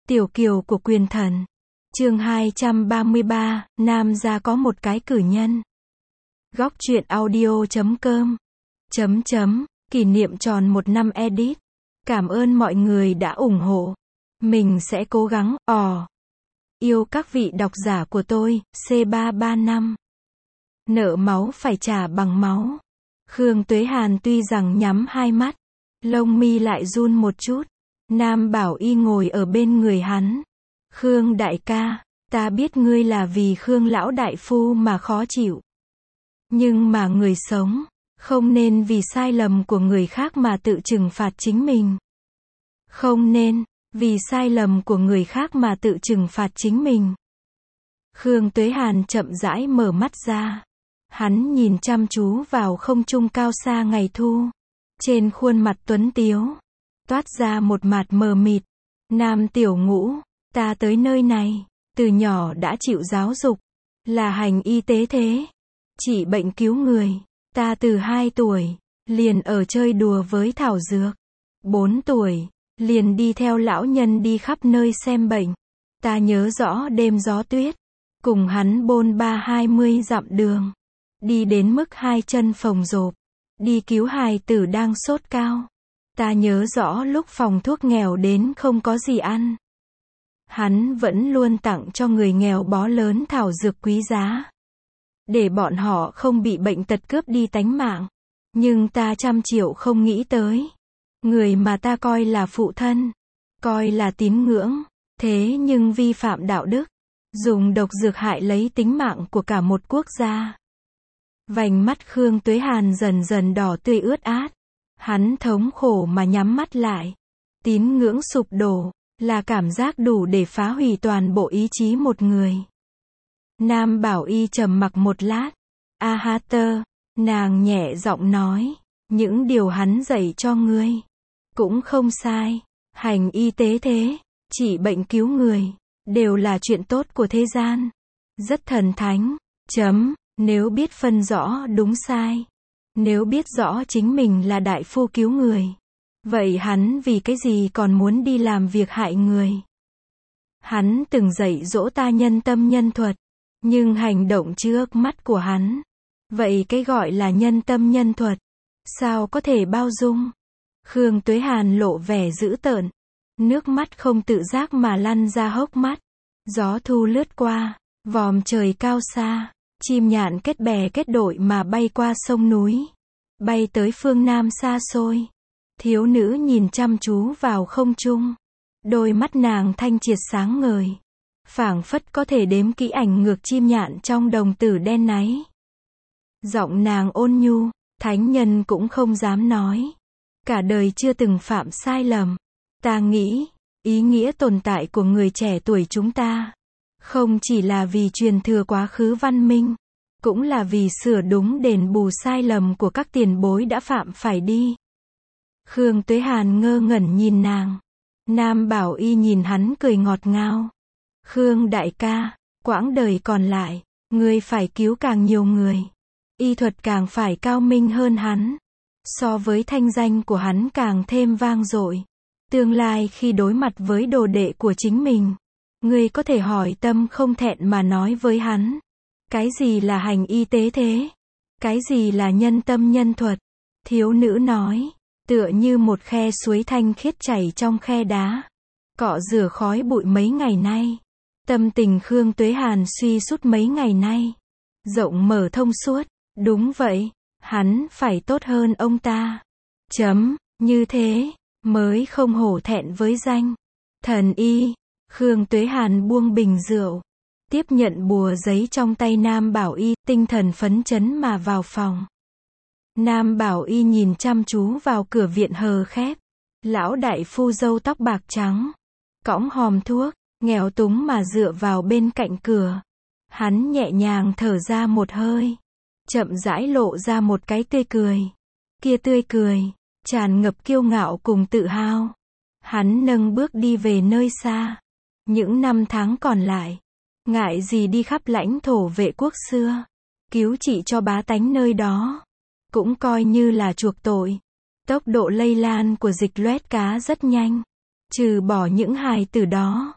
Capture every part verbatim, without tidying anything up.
Tiểu kiều của quyền thần. Chương hai trăm ba mươi ba, Nam gia có một cái cử nhân. Góc truyện audio chấm com. Chấm chấm, kỷ niệm tròn một năm edit. Cảm ơn mọi người đã ủng hộ. Mình sẽ cố gắng, ò. Yêu các vị độc giả của tôi, C ba ba năm. Nợ máu phải trả bằng máu. Khương Tuế Hàn tuy rằng nhắm hai mắt, lông mi lại run một chút. Nam Bảo Y ngồi ở bên người hắn. Khương đại ca, ta biết ngươi là vì Khương lão đại phu mà khó chịu. Nhưng mà người sống, không nên vì sai lầm của người khác mà tự trừng phạt chính mình. Không nên, vì sai lầm của người khác mà tự trừng phạt chính mình. Khương Tuế Hàn chậm rãi mở mắt ra. Hắn nhìn chăm chú vào không trung cao xa ngày thu. Trên khuôn mặt tuấn tiếu, toát ra một mạt mờ mịt. Nam tiểu ngũ, ta tới nơi này, từ nhỏ đã chịu giáo dục, là hành y tế thế. Trị bệnh cứu người. Ta từ hai tuổi, liền ở chơi đùa với thảo dược. bốn tuổi, liền đi theo lão nhân đi khắp nơi xem bệnh. Ta nhớ rõ đêm gió tuyết, cùng hắn bôn ba hai mươi dặm đường. Đi đến mức hai chân phồng rộp, đi cứu hài tử đang sốt cao. Ta nhớ rõ lúc phòng thuốc nghèo đến không có gì ăn. Hắn vẫn luôn tặng cho người nghèo bó lớn thảo dược quý giá, để bọn họ không bị bệnh tật cướp đi tánh mạng. Nhưng ta trăm triệu không nghĩ tới, người mà ta coi là phụ thân, coi là tín ngưỡng, thế nhưng vi phạm đạo đức, dùng độc dược hại lấy tính mạng của cả một quốc gia. Vành mắt Khương Tuế Hàn dần dần đỏ tươi ướt át. Hắn thống khổ mà nhắm mắt lại. Tín ngưỡng sụp đổ, là cảm giác đủ để phá hủy toàn bộ ý chí một người. Nam Bảo Y trầm mặc một lát. A ha tơ, nàng nhẹ giọng nói, những điều hắn dạy cho ngươi cũng không sai. Hành y tế thế, trị bệnh cứu người, đều là chuyện tốt của thế gian. Rất thần thánh. Chấm, nếu biết phân rõ đúng sai, nếu biết rõ chính mình là đại phu cứu người, vậy hắn vì cái gì còn muốn đi làm việc hại người? Hắn từng dạy dỗ ta nhân tâm nhân thuật, nhưng hành động trước mắt của hắn, vậy cái gọi là nhân tâm nhân thuật, sao có thể bao dung? Khương Tuế Hàn lộ vẻ dữ tợn, nước mắt không tự giác mà lăn ra hốc mắt. Gió thu lướt qua, vòm trời cao xa, chim nhạn kết bè kết đội mà bay qua sông núi, bay tới phương Nam xa xôi. Thiếu nữ nhìn chăm chú vào không trung, đôi mắt nàng thanh triệt sáng ngời, phảng phất có thể đếm kỹ ảnh ngược chim nhạn trong đồng tử đen náy. Giọng nàng ôn nhu, thánh nhân cũng không dám nói, cả đời chưa từng phạm sai lầm. Ta nghĩ, ý nghĩa tồn tại của người trẻ tuổi chúng ta, không chỉ là vì truyền thừa quá khứ văn minh, cũng là vì sửa đúng đền bù sai lầm của các tiền bối đã phạm phải đi. Khương Tuế Hàn ngơ ngẩn nhìn nàng. Nam Bảo Y nhìn hắn cười ngọt ngào. Khương đại ca, quãng đời còn lại, ngươi phải cứu càng nhiều người. Y thuật càng phải cao minh hơn hắn. So với thanh danh của hắn càng thêm vang dội. Tương lai khi đối mặt với đồ đệ của chính mình, ngươi có thể hỏi tâm không thẹn mà nói với hắn. Cái gì là hành y tế thế? Cái gì là nhân tâm nhân thuật? Thiếu nữ nói, tựa như một khe suối thanh khiết chảy trong khe đá, cọ rửa khói bụi mấy ngày nay. Tâm tình Khương Tuế Hàn suy sút mấy ngày nay, rộng mở thông suốt. Đúng vậy, hắn phải tốt hơn ông ta. Chấm, như thế, mới không hổ thẹn với danh thần y. Khương Tuế Hàn buông bình rượu, tiếp nhận bùa giấy trong tay Nam Bảo Y, tinh thần phấn chấn mà vào phòng. Nam Bảo Y nhìn chăm chú vào cửa viện hờ khép. Lão đại phu râu tóc bạc trắng, cõng hòm thuốc, nghèo túng mà dựa vào bên cạnh cửa. Hắn nhẹ nhàng thở ra một hơi, chậm rãi lộ ra một cái tươi cười. Kia tươi cười, tràn ngập kiêu ngạo cùng tự hào. Hắn nâng bước đi về nơi xa. Những năm tháng còn lại, ngại gì đi khắp lãnh thổ vệ quốc xưa, cứu trị cho bá tánh nơi đó, cũng coi như là chuộc tội. Tốc độ lây lan của dịch loét cá rất nhanh, trừ bỏ những hài tử đó,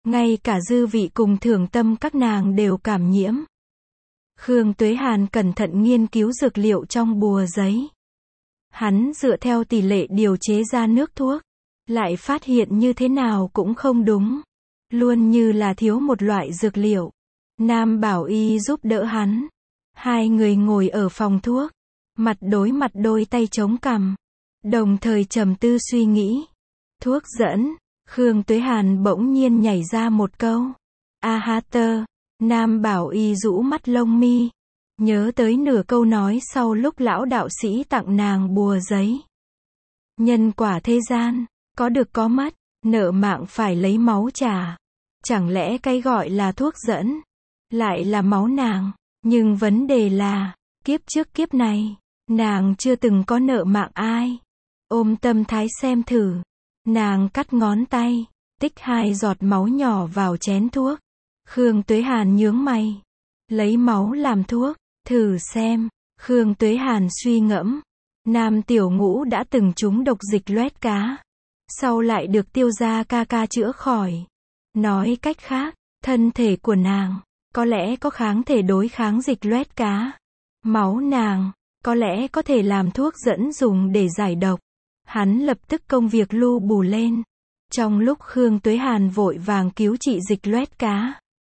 ngay cả dư vị cùng thưởng tâm các nàng đều cảm nhiễm. Khương Tuế Hàn cẩn thận nghiên cứu dược liệu trong bùa giấy. Hắn dựa theo tỷ lệ điều chế ra nước thuốc, lại phát hiện như thế nào cũng không đúng, luôn như là thiếu một loại dược liệu. Nam Bảo Y giúp đỡ hắn. Hai người ngồi ở phòng thuốc, mặt đối mặt đôi tay chống cằm, đồng thời trầm tư suy nghĩ. Thuốc dẫn, Khương Tuế Hàn bỗng nhiên nhảy ra một câu. A ha tơ, Nam Bảo Y rũ mắt lông mi, nhớ tới nửa câu nói sau lúc lão đạo sĩ tặng nàng bùa giấy. Nhân quả thế gian, có được có mất, nợ mạng phải lấy máu trả. Chẳng lẽ cái gọi là thuốc dẫn, lại là máu nàng? Nhưng vấn đề là, kiếp trước kiếp này, nàng chưa từng có nợ mạng ai. Ôm tâm thái xem thử. Nàng cắt ngón tay, tích hai giọt máu nhỏ vào chén thuốc. Khương Tuế Hàn nhướng mày. Lấy máu làm thuốc, thử xem. Khương Tuế Hàn suy ngẫm. Nam Tiểu Ngũ đã từng trúng độc dịch loét cá, sau lại được Tiêu gia ca ca chữa khỏi. Nói cách khác, thân thể của nàng, có lẽ có kháng thể đối kháng dịch loét cá. Máu nàng, có lẽ có thể làm thuốc dẫn dùng để giải độc. Hắn lập tức công việc lu bù lên. Trong lúc Khương Tuế Hàn vội vàng cứu trị dịch loét cá,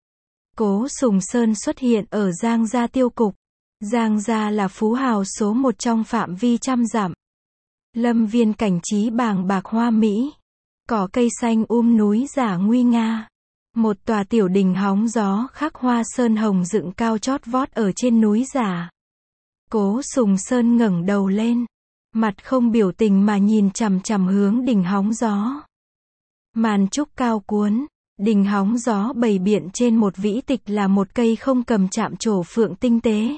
Cố Sùng Sơn xuất hiện ở Giang Gia tiêu cục. Giang Gia là phú hào số một trong phạm vi trăm dặm. Lâm viên cảnh trí bàng bạc hoa mỹ. Cỏ cây xanh um núi giả nguy nga. Một tòa tiểu đình hóng gió khắc hoa sơn hồng dựng cao chót vót ở trên núi giả. Cố Sùng Sơn ngẩng đầu lên, mặt không biểu tình mà nhìn chằm chằm hướng đình hóng gió. Màn trúc cao cuốn, đình hóng gió bày biện trên một vĩ tịch là một cây không cầm chạm trổ phượng tinh tế.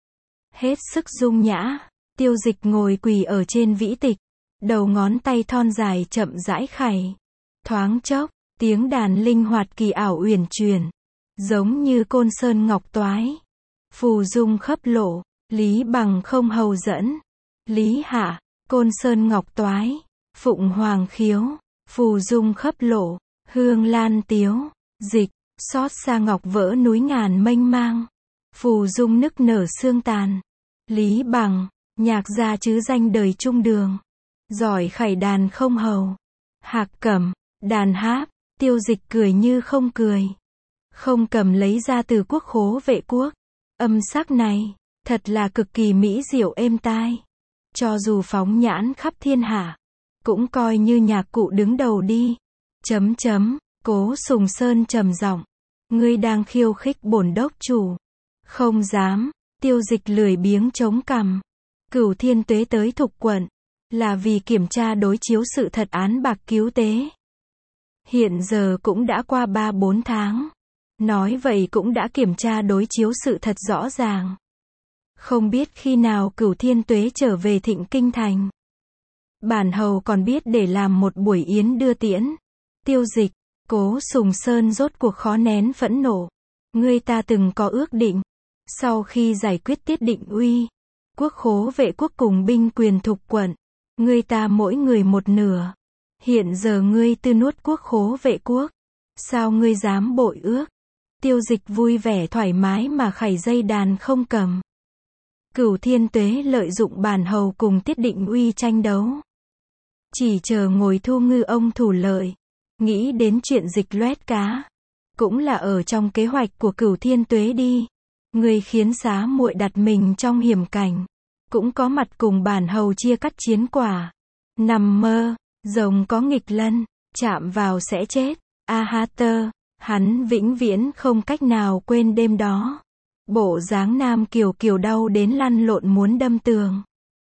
Hết sức dung nhã, Tiêu Dịch ngồi quỳ ở trên vĩ tịch, đầu ngón tay thon dài chậm rãi khày. Thoáng chốc, tiếng đàn linh hoạt kỳ ảo uyển chuyển, giống như côn sơn ngọc toái. Phù dung khấp lộ, Lý Bằng không hầu dẫn. Lý hạ, côn sơn ngọc toái, phụng hoàng khiếu, phù dung khấp lộ, hương lan tiếu, dịch, xót xa ngọc vỡ núi ngàn mênh mang. Phù dung nức nở xương tàn. Lý Bằng, nhạc gia chứ danh đời trung đường. Giỏi khải đàn không hầu. Hạc Cẩm, đàn háp. Tiêu Dịch cười như không cười. Không cầm lấy ra từ quốc khố vệ quốc. Âm sắc này, thật là cực kỳ mỹ diệu êm tai. Cho dù phóng nhãn khắp thiên hạ, cũng coi như nhạc cụ đứng đầu đi. Chấm chấm, Cố Sùng Sơn trầm giọng. Ngươi đang khiêu khích bổn đốc chủ. Không dám. Tiêu Dịch lười biếng chống cằm. Cửu Thiên Tuế tới Thục quận, là vì kiểm tra đối chiếu sự thật án bạc cứu tế. Hiện giờ cũng đã qua ba bốn tháng. Nói vậy cũng đã kiểm tra đối chiếu sự thật rõ ràng. Không biết khi nào Cửu Thiên Tuế trở về Thịnh Kinh Thành. Bản hầu còn biết để làm một buổi yến đưa tiễn. Tiêu Dịch, Cố Sùng Sơn rốt cuộc khó nén phẫn nộ. Ngươi ta từng có ước định. Sau khi giải quyết Tiết Định Uy, quốc khố vệ quốc cùng binh quyền Thục quận, ngươi ta mỗi người một nửa. Hiện giờ ngươi tư nuốt quốc khố vệ quốc. Sao ngươi dám bội ước? Tiêu Dịch vui vẻ thoải mái mà khải dây đàn không cầm. Cửu Thiên Tuế lợi dụng bản hầu cùng Tiết Định Uy tranh đấu. Chỉ chờ ngồi thu ngư ông thủ lợi. Nghĩ đến chuyện dịch loét cá. Cũng là ở trong kế hoạch của Cửu Thiên Tuế đi. Ngươi khiến xá muội đặt mình trong hiểm cảnh. Cũng có mặt cùng bản hầu chia cắt chiến quả. Nằm mơ, rồng có nghịch lân, chạm vào sẽ chết. A ha tơ, hắn vĩnh viễn không cách nào quên đêm đó. Bộ dáng Nam Kiều Kiều đau đến lăn lộn muốn đâm tường.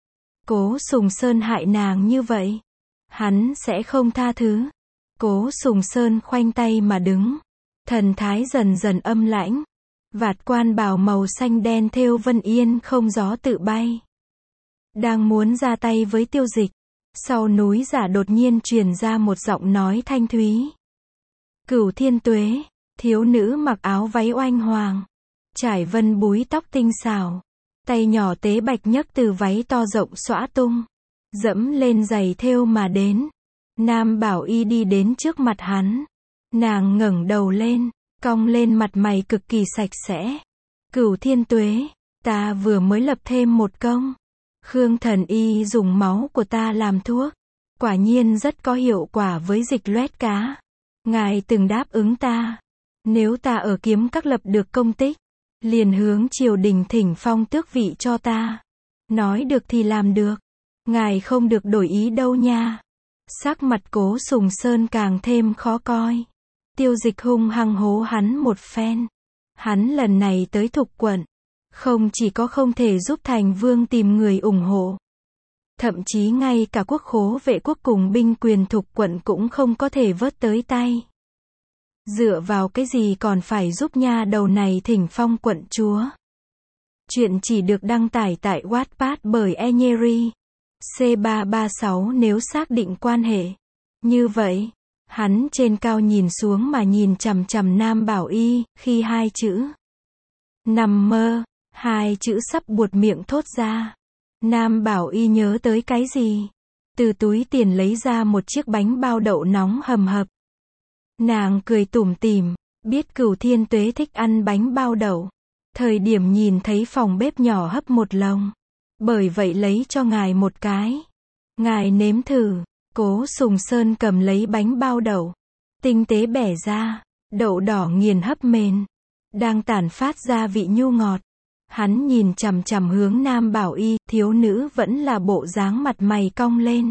Cố Sùng Sơn hại nàng như vậy, hắn sẽ không tha thứ. Cố Sùng Sơn khoanh tay mà đứng, thần thái dần dần âm lãnh. Vạt quan bào màu xanh đen thêu vân yên không gió tự bay. Đang muốn ra tay với Tiêu Dịch, sau núi giả đột nhiên truyền ra một giọng nói thanh thúy. Cửu Thiên Tuế, thiếu nữ mặc áo váy oanh hoàng, trải vân búi tóc tinh xảo, tay nhỏ tế bạch nhấc từ váy to rộng xõa tung, dẫm lên giày thêu mà đến. Nam Bảo Y đi đến trước mặt hắn, Nàng ngẩng đầu lên, cong lên mặt mày cực kỳ sạch sẽ. Cửu Thiên Tuế, ta vừa mới lập thêm một công. Khương Thần Y dùng máu của ta làm thuốc. Quả nhiên rất có hiệu quả với dịch loét cá. Ngài từng đáp ứng ta. Nếu ta ở Kiếm Các lập được công tích, liền hướng triều đình thỉnh phong tước vị cho ta. Nói được thì làm được. Ngài không được đổi ý đâu nha. Sắc mặt Cố Sùng Sơn càng thêm khó coi. Tiêu Dịch hung hăng hố hắn một phen. Hắn lần này tới Thục quận, không chỉ có không thể giúp Thành Vương tìm người ủng hộ, thậm chí ngay cả quốc khố vệ quốc cùng binh quyền Thục quận cũng không có thể vớt tới tay. Dựa vào cái gì còn phải giúp nha đầu này thỉnh phong quận chúa. Chuyện chỉ được đăng tải tại Wattpad bởi Enyeri. C ba ba sáu nếu xác định quan hệ. Như vậy, hắn trên cao nhìn xuống mà nhìn chằm chằm Nam Bảo Y, khi hai chữ nằm mơ, hai chữ sắp buột miệng thốt ra. Nam Bảo Y nhớ tới cái gì? Từ túi tiền lấy ra một chiếc bánh bao đậu nóng hầm hập. Nàng cười tủm tỉm, biết Cửu Thiên Tuế thích ăn bánh bao đậu. Thời điểm nhìn thấy phòng bếp nhỏ hấp một lồng. Bởi vậy lấy cho ngài một cái. Ngài nếm thử. Cố Sùng Sơn cầm lấy bánh bao đậu. Tinh tế bẻ ra. Đậu đỏ nghiền hấp mềm. Đang tản phát ra vị nhu ngọt. Hắn nhìn chằm chằm hướng Nam Bảo Y, thiếu nữ vẫn là bộ dáng mặt mày cong lên.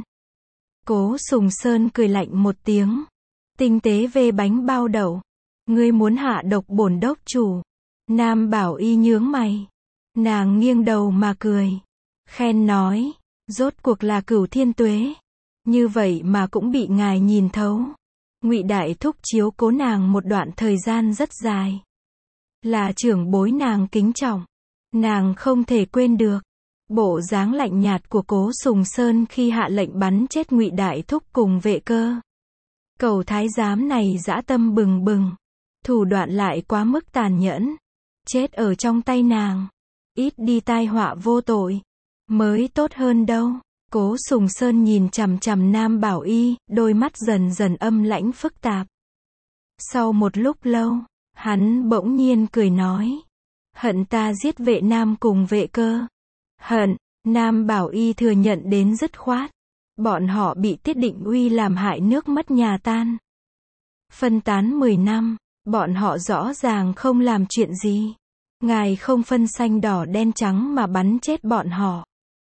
Cố Sùng Sơn cười lạnh một tiếng. Tinh tế về bánh bao đậu. Ngươi muốn hạ độc bổn đốc chủ. Nam Bảo Y nhướng mày. Nàng nghiêng đầu mà cười. Khen nói. Rốt cuộc là Cửu Thiên Tuế. Như vậy mà cũng bị ngài nhìn thấu. Ngụy Đại Thúc chiếu cố nàng một đoạn thời gian rất dài. Là trưởng bối nàng kính trọng. Nàng không thể quên được. Bộ dáng lạnh nhạt của Cố Sùng Sơn khi hạ lệnh bắn chết Ngụy Đại Thúc cùng Vệ Cơ. Cầu thái giám này dã tâm bừng bừng. Thủ đoạn lại quá mức tàn nhẫn. Chết ở trong tay nàng. Ít đi tai họa vô tội. Mới tốt hơn đâu. Cố Sùng Sơn nhìn chằm chằm Nam Bảo Y, đôi mắt dần dần âm lãnh phức tạp. Sau một lúc lâu, hắn bỗng nhiên cười nói. Hận ta giết Vệ Nam cùng Vệ Cơ. Hận, Nam Bảo Y thừa nhận đến dứt khoát. Bọn họ bị Tiết Định Uy làm hại nước mất nhà tan. Phân tán mười năm, bọn họ rõ ràng không làm chuyện gì. Ngài không phân xanh đỏ đen trắng mà bắn chết bọn họ.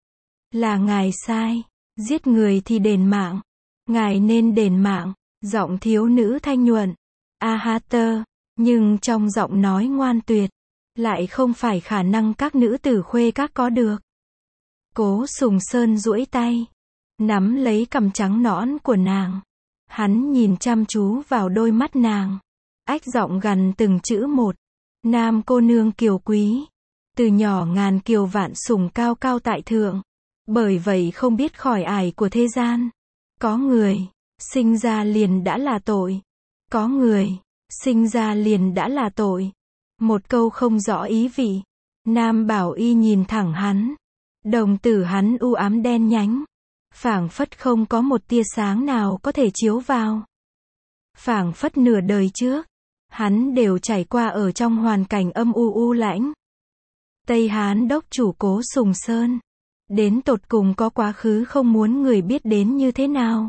Là ngài sai, giết người thì đền mạng. Ngài nên đền mạng. Giọng thiếu nữ thanh nhuận. A ha tơ, nhưng trong giọng nói ngoan tuyệt, lại không phải khả năng các nữ tử khuê các có được. Cố Sùng Sơn duỗi tay, nắm lấy cằm trắng nõn của nàng. Hắn nhìn chăm chú vào đôi mắt nàng. Ách giọng gằn từng chữ một. Nam cô nương kiều quý. Từ nhỏ ngàn kiều vạn sủng cao cao tại thượng. Bởi vậy không biết khỏi ải của thế gian. Có người, sinh ra liền đã là tội. Có người, sinh ra liền đã là tội. Một câu không rõ ý vị. Nam Bảo Y nhìn thẳng hắn. Đồng tử hắn u ám đen nhánh. Phảng phất không có một tia sáng nào có thể chiếu vào. Phảng phất nửa đời trước, hắn đều trải qua ở trong hoàn cảnh âm u u lãnh. Tây Hán đốc chủ Cố Sùng Sơn. Đến tột cùng có quá khứ không muốn người biết đến như thế nào.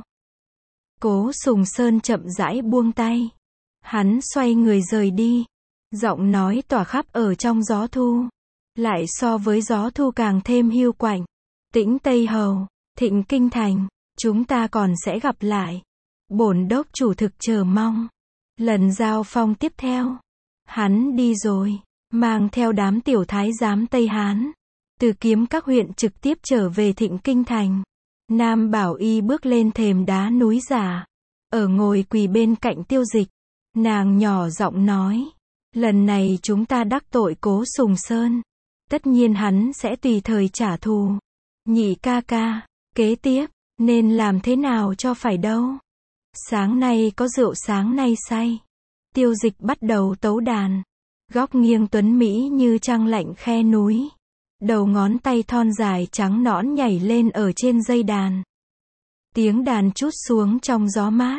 Cố Sùng Sơn chậm rãi buông tay. Hắn xoay người rời đi. Giọng nói tỏa khắp ở trong gió thu. Lại so với gió thu càng thêm hiu quạnh. Tĩnh Tây Hầu, Thịnh Kinh Thành, chúng ta còn sẽ gặp lại. Bổn đốc chủ thực chờ mong. Lần giao phong tiếp theo. Hắn đi rồi, mang theo đám tiểu thái giám Tây Hán. Từ Kiếm Các huyện trực tiếp trở về Thịnh Kinh Thành. Nam Bảo Y bước lên thềm đá núi giả. Ở ngồi quỳ bên cạnh Tiêu Dịch. Nàng nhỏ giọng nói. Lần này chúng ta đắc tội Cố Sùng Sơn. Tất nhiên hắn sẽ tùy thời trả thù. Nhị ca ca, kế tiếp, nên làm thế nào cho phải đâu. Sáng nay có rượu sáng nay say. Tiêu Dịch bắt đầu tấu đàn. Góc nghiêng tuấn mỹ như trăng lạnh khe núi. Đầu ngón tay thon dài trắng nõn nhảy lên ở trên dây đàn. Tiếng đàn trút xuống trong gió mát.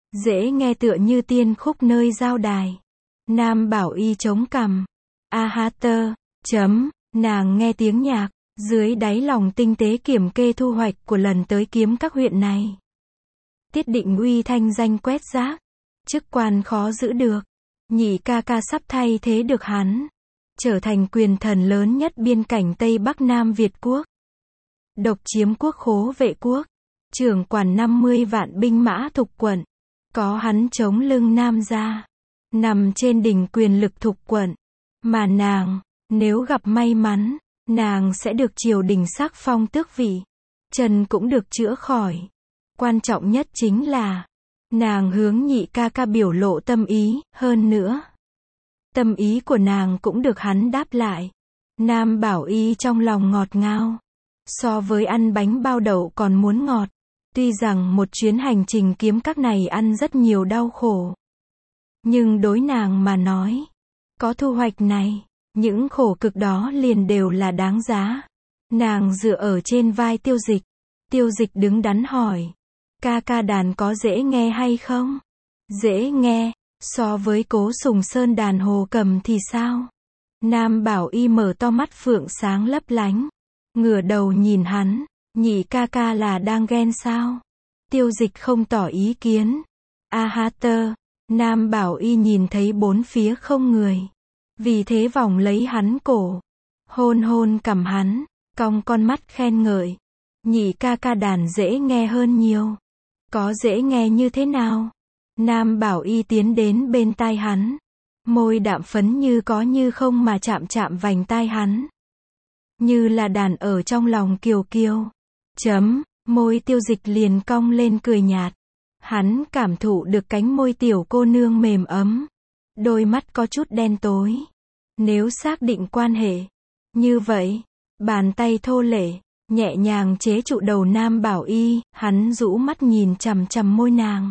Dễ nghe tựa như tiên khúc nơi giao đài. Nam Bảo Y chống cằm. A ha tơ, chấm, nàng nghe tiếng nhạc, dưới đáy lòng tinh tế kiểm kê thu hoạch của lần tới kiếm các huyện này. Tiết Định Uy thanh danh quét rác, chức quan khó giữ được, nhị ca ca sắp thay thế được hắn, trở thành quyền thần lớn nhất biên cảnh Tây Bắc Nam Việt quốc. Độc chiếm quốc khố vệ quốc, trưởng quản năm mươi vạn binh mã thục quận, có hắn chống lưng Nam gia, nằm trên đỉnh quyền lực thục quận, mà nàng, nếu gặp may mắn, nàng sẽ được triều đình sắc phong tước vị, chân cũng được chữa khỏi. Quan trọng nhất chính là, nàng hướng nhị ca ca biểu lộ tâm ý, hơn nữa. Tâm ý của nàng cũng được hắn đáp lại. Nam Bảo Y trong lòng ngọt ngào. So với ăn bánh bao đậu còn muốn ngọt. Tuy rằng một chuyến hành trình kiếm các này ăn rất nhiều đau khổ. Nhưng đối nàng mà nói, có thu hoạch này, những khổ cực đó liền đều là đáng giá. Nàng dựa ở trên vai Tiêu Dịch. Tiêu Dịch đứng đắn hỏi. Ca ca đàn có dễ nghe hay không? Dễ nghe, so với Cố Sùng Sơn đàn hồ cầm thì sao? Nam Bảo Y mở to mắt phượng sáng lấp lánh, ngửa đầu nhìn hắn, nhị ca ca là đang ghen sao? Tiêu Dịch không tỏ ý kiến. A ha tơ, Nam Bảo Y nhìn thấy bốn phía không người, vì thế vòng lấy hắn cổ, hôn hôn cằm hắn, cong con mắt khen ngợi. Nhị ca ca đàn dễ nghe hơn nhiều. Có dễ nghe như thế nào? Nam Bảo Y tiến đến bên tai hắn, môi đạm phấn như có như không mà chạm chạm vành tai hắn, như là đàn ở trong lòng kiều kiều. Chấm, môi Tiêu Dịch liền cong lên cười nhạt. Hắn cảm thụ được cánh môi tiểu cô nương mềm ấm, đôi mắt có chút đen tối. Nếu xác định quan hệ như vậy, bàn tay thô lệ nhẹ nhàng chế trụ đầu Nam Bảo Y, hắn rũ mắt nhìn chằm chằm môi nàng.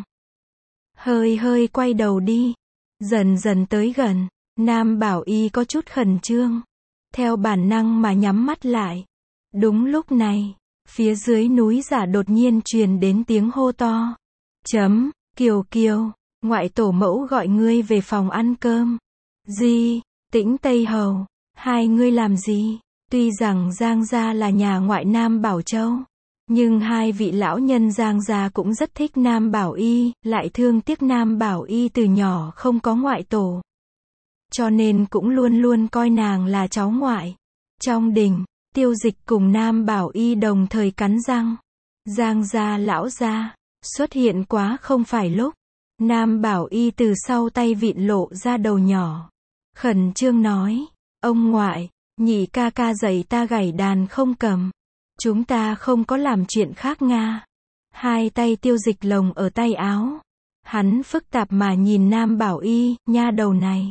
Hơi hơi quay đầu đi, dần dần tới gần, Nam Bảo Y có chút khẩn trương, theo bản năng mà nhắm mắt lại. Đúng lúc này, phía dưới núi giả đột nhiên truyền đến tiếng hô to. Chấm, Kiều Kiều, ngoại tổ mẫu gọi ngươi về phòng ăn cơm. Gì, Tĩnh Tây Hầu, hai ngươi làm gì? Tuy rằng Giang gia là nhà ngoại Nam Bảo Châu, nhưng hai vị lão nhân Giang gia cũng rất thích Nam Bảo Y, lại thương tiếc Nam Bảo Y từ nhỏ không có ngoại tổ. Cho nên cũng luôn luôn coi nàng là cháu ngoại. Trong đình, Tiêu Dịch cùng Nam Bảo Y đồng thời cắn răng. Giang gia lão gia, xuất hiện quá không phải lúc. Nam Bảo Y từ sau tay vịn lộ ra đầu nhỏ. Khẩn trương nói, ông ngoại, nhị ca ca dạy ta gảy đàn không cầm. Chúng ta không có làm chuyện khác nga. Hai tay Tiêu Dịch lồng ở tay áo. Hắn phức tạp mà nhìn Nam Bảo Y, nha đầu này.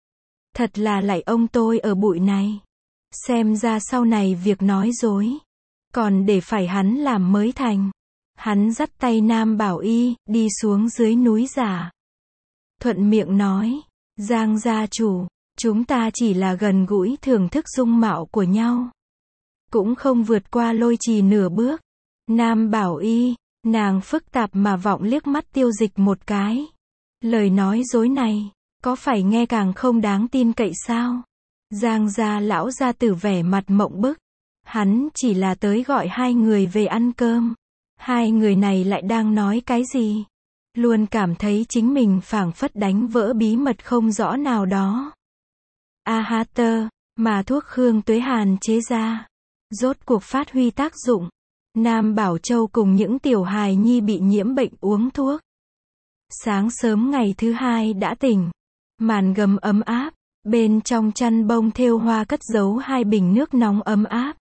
Thật là lạy ông tôi ở bụi này. Xem ra sau này việc nói dối, còn để phải hắn làm mới thành. Hắn dắt tay Nam Bảo Y, đi xuống dưới núi giả. Thuận miệng nói, Giang gia chủ, chúng ta chỉ là gần gũi thưởng thức dung mạo của nhau. Cũng không vượt qua lôi trì nửa bước. Nam Bảo Y, nàng phức tạp mà vọng liếc mắt Tiêu Dịch một cái. Lời nói dối này, có phải nghe càng không đáng tin cậy sao? Giang gia lão gia tử vẻ mặt mộng bức. Hắn chỉ là tới gọi hai người về ăn cơm. Hai người này lại đang nói cái gì? Luôn cảm thấy chính mình phảng phất đánh vỡ bí mật không rõ nào đó. A ha tơ, mà thuốc Khương Tuế Hàn chế ra, rốt cuộc phát huy tác dụng. Nam Bảo Châu cùng những tiểu hài nhi bị nhiễm bệnh uống thuốc. Sáng sớm ngày thứ hai đã tỉnh. Màn gấm ấm áp, bên trong chăn bông thêu hoa cất giấu hai bình nước nóng ấm áp.